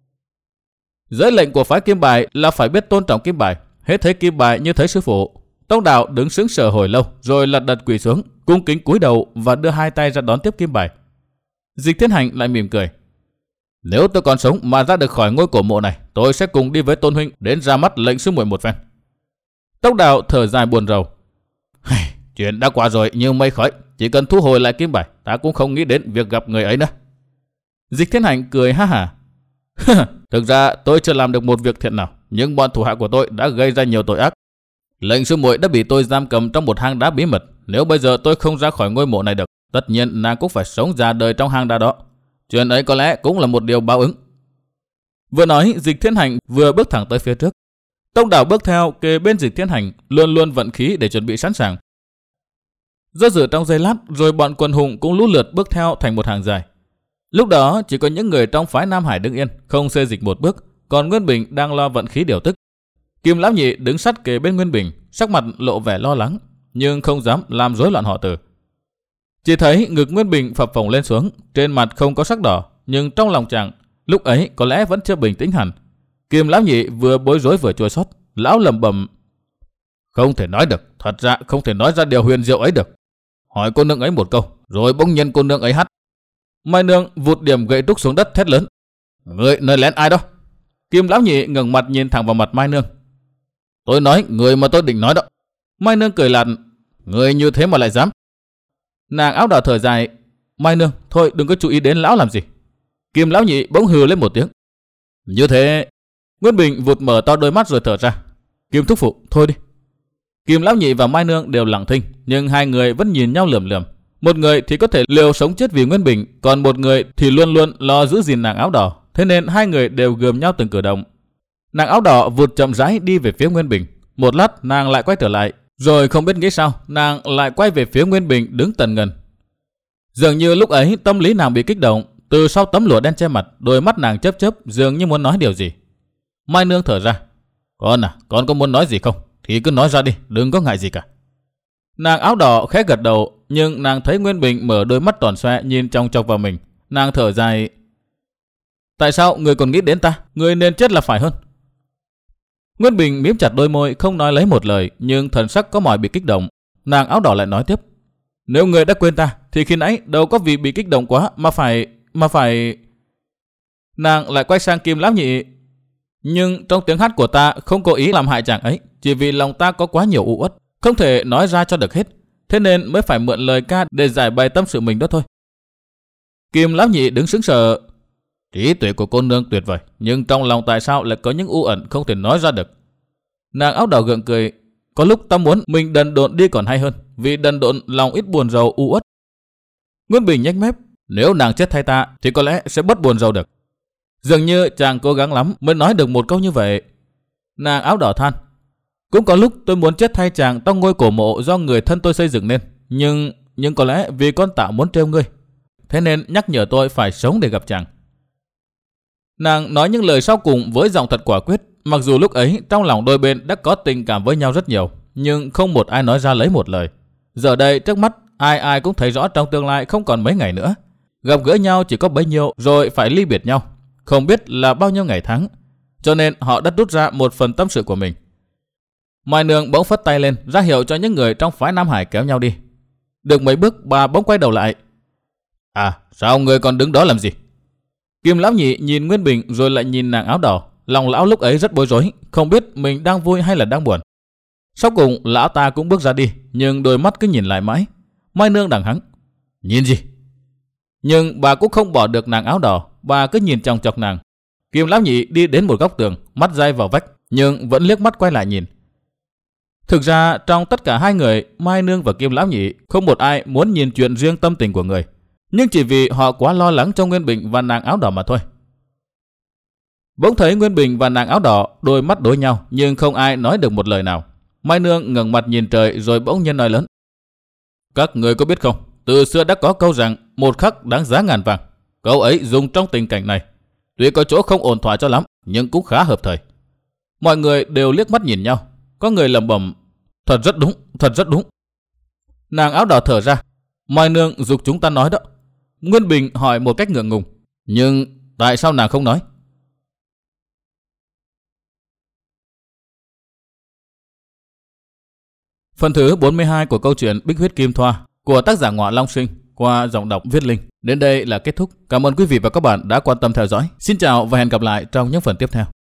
A: Giới lệnh của phái kim bài là phải biết tôn trọng kim bài, hết thấy kim bài như thấy sư phụ. Tông Đào đứng sững sờ hồi lâu, rồi lật đật quỳ xuống, cung kính cúi đầu và đưa hai tay ra đón tiếp kim bài. Dịch Thiên Hành lại mỉm cười. Nếu tôi còn sống mà ra được khỏi ngôi cổ mộ này, tôi sẽ cùng đi với Tôn huynh đến ra mắt lệnh sư muội một phen. Tông Đào thở dài buồn rầu. Chuyện đã qua rồi như mây khói, chỉ cần thu hồi lại kim bài, ta cũng không nghĩ đến việc gặp người ấy nữa. Dịch Thiên Hành cười ha hả. Thực ra tôi chưa làm được một việc thiện nào, nhưng bọn thủ hạ của tôi đã gây ra nhiều tội ác. Lệnh sư muội đã bị tôi giam cầm trong một hang đá bí mật. Nếu bây giờ tôi không ra khỏi ngôi mộ này được, tất nhiên nàng cũng phải sống già đời trong hang đá đó. Chuyện ấy có lẽ cũng là một điều báo ứng. Vừa nói, Dịch Thiên Hành vừa bước thẳng tới phía trước. Tông Đào bước theo kề bên Dịch Thiên Hành, luôn luôn vận khí để chuẩn bị sẵn sàng. Do dự trong giây lát, rồi bọn quần hùng cũng lũ lượt bước theo thành một hàng dài. Lúc đó chỉ có những người trong phái Nam Hải đứng yên, không xê dịch một bước, còn Nguyên Bình đang lo vận khí điều tức. Kim Lão Nhị đứng sát kề bên Nguyên Bình, sắc mặt lộ vẻ lo lắng, nhưng không dám làm rối loạn họ Từ. Chỉ thấy ngực Nguyên Bình phập phồng lên xuống, trên mặt không có sắc đỏ, nhưng trong lòng chàng lúc ấy có lẽ vẫn chưa bình tĩnh hẳn. Kim Lão Nhị vừa bối rối vừa chua xót, lão lẩm bẩm: không thể nói được, thật ra không thể nói ra điều huyền diệu ấy được. Hỏi cô nương ấy một câu, rồi bỗng nhiên cô nương ấy hắt. Mai Nương vụt điểm gậy trúc xuống đất thét lớn: người nơi lén ai đó? Kim Lão Nhị ngẩng mặt nhìn thẳng vào mặt Mai Nương. Tôi nói người mà tôi định nói đó. Mai Nương cười lạt: người như thế mà lại dám? Nàng áo đỏ thở dài: Mai Nương, thôi đừng có chú ý đến lão làm gì. Kim Lão Nhị bỗng hừ lên một tiếng: Như thế, Nguyên Bình vụt mở to đôi mắt rồi thở ra. Kim thúc phụ, thôi đi. Kim lão nhị và Mai Nương đều lặng thinh, nhưng hai người vẫn nhìn nhau lườm lườm. Một người thì có thể liều sống chết vì Nguyên Bình, còn một người thì luôn luôn lo giữ gìn nàng áo đỏ. Thế nên hai người đều gườm nhau từng cử động. Nàng áo đỏ vụt chậm rãi đi về phía Nguyên Bình. Một lát nàng lại quay trở lại, rồi không biết nghĩ sao, nàng lại quay về phía Nguyên Bình đứng tần ngần. Dường như lúc ấy tâm lý nàng bị kích động, từ sau tấm lụa đen che mặt, đôi mắt nàng chớp chớp dường như muốn nói điều gì. Mai Nương thở ra. Con à, con có muốn nói gì không? Thì cứ nói ra đi, đừng có ngại gì cả. Nàng áo đỏ khẽ gật đầu, nhưng nàng thấy Nguyên Bình mở đôi mắt tròn xoe nhìn chòng chọc vào mình. Nàng thở dài. Tại sao người còn nghĩ đến ta? Người nên chết là phải hơn. Nguyên Bình mím chặt đôi môi không nói lấy một lời, nhưng thần sắc có mỏi bị kích động. Nàng áo đỏ lại nói tiếp. Nếu người đã quên ta, thì khi nãy đâu có vì bị kích động quá mà phải... mà phải... Nàng lại quay sang Kim lão nhị. Nhưng trong tiếng hát của ta không có ý làm hại chàng ấy, chỉ vì lòng ta có quá nhiều u uất, không thể nói ra cho được hết, thế nên mới phải mượn lời ca để giải bày tâm sự mình đó thôi. Kim lão nhị đứng sững sờ. Trí tuệ của cô nương tuyệt vời, nhưng trong lòng tại sao lại có những u ẩn không thể nói ra được? Nàng áo đỏ gượng cười. Có lúc ta muốn mình đần độn đi còn hay hơn, vì đần độn lòng ít buồn rầu u uất. Nguyên Bình nhếch mép. Nếu nàng chết thay ta thì có lẽ sẽ bất buồn rầu được. Dường như chàng cố gắng lắm mới nói được một câu như vậy. Nàng áo đỏ than. Cũng có lúc tôi muốn chết thay chàng trong ngôi cổ mộ do người thân tôi xây dựng nên, nhưng nhưng có lẽ vì con tạo muốn trêu ngươi, thế nên nhắc nhở tôi phải sống để gặp chàng. Nàng nói những lời sau cùng với giọng thật quả quyết, mặc dù lúc ấy trong lòng đôi bên đã có tình cảm với nhau rất nhiều, nhưng không một ai nói ra lấy một lời. Giờ đây trước mắt ai ai cũng thấy rõ trong tương lai không còn mấy ngày nữa, gặp gỡ nhau chỉ có bấy nhiêu rồi phải ly biệt nhau, không biết là bao nhiêu ngày tháng, cho nên họ đã rút ra một phần tâm sự của mình. Mai Nương bỗng phất tay lên ra hiệu cho những người trong phái Nam Hải kéo nhau đi. Được mấy bước bà bỗng quay đầu lại. À, sao người còn đứng đó làm gì? Kim lão nhị nhìn Nguyên Bình rồi lại nhìn nàng áo đỏ. Lòng lão lúc ấy rất bối rối, không biết mình đang vui hay là đang buồn. Sau cùng lão ta cũng bước ra đi, nhưng đôi mắt cứ nhìn lại mãi. Mai Nương đằng hắng. Nhìn gì? Nhưng bà cũng không bỏ được nàng áo đỏ, bà cứ nhìn chòng chọc nàng. Kim lão nhị đi đến một góc tường, mắt dây vào vách, nhưng vẫn liếc mắt quay lại nhìn. Thực ra trong tất cả hai người, Mai Nương và Kim lão nhị, không một ai muốn nhìn chuyện riêng tâm tình của người, nhưng chỉ vì họ quá lo lắng cho Nguyên Bình và nàng áo đỏ mà thôi. Bỗng thấy Nguyên Bình và nàng áo đỏ đôi mắt đối nhau, nhưng không ai nói được một lời nào. Mai Nương ngẩng mặt nhìn trời rồi bỗng nhiên nói lớn. Các người có biết không, từ xưa đã có câu rằng một khắc đáng giá ngàn vàng. Câu ấy dùng trong tình cảnh này, tuy có chỗ không ổn thỏa cho lắm, nhưng cũng khá hợp thời. Mọi người đều liếc mắt nhìn nhau, có người lẩm bẩm. Thật rất đúng, thật rất đúng. Nàng áo đỏ thở ra. Mai Nương giục chúng ta nói đó. Nguyên Bình hỏi một cách ngượng ngùng. Nhưng tại sao nàng không nói? Phần thứ bốn mươi hai của câu chuyện Bích Huyết Kim Thoa của tác giả Ngọa Long Sinh qua giọng đọc Viết Linh đến đây là kết thúc. Cảm ơn quý vị và các bạn đã quan tâm theo dõi. Xin chào và hẹn gặp lại trong những phần tiếp theo.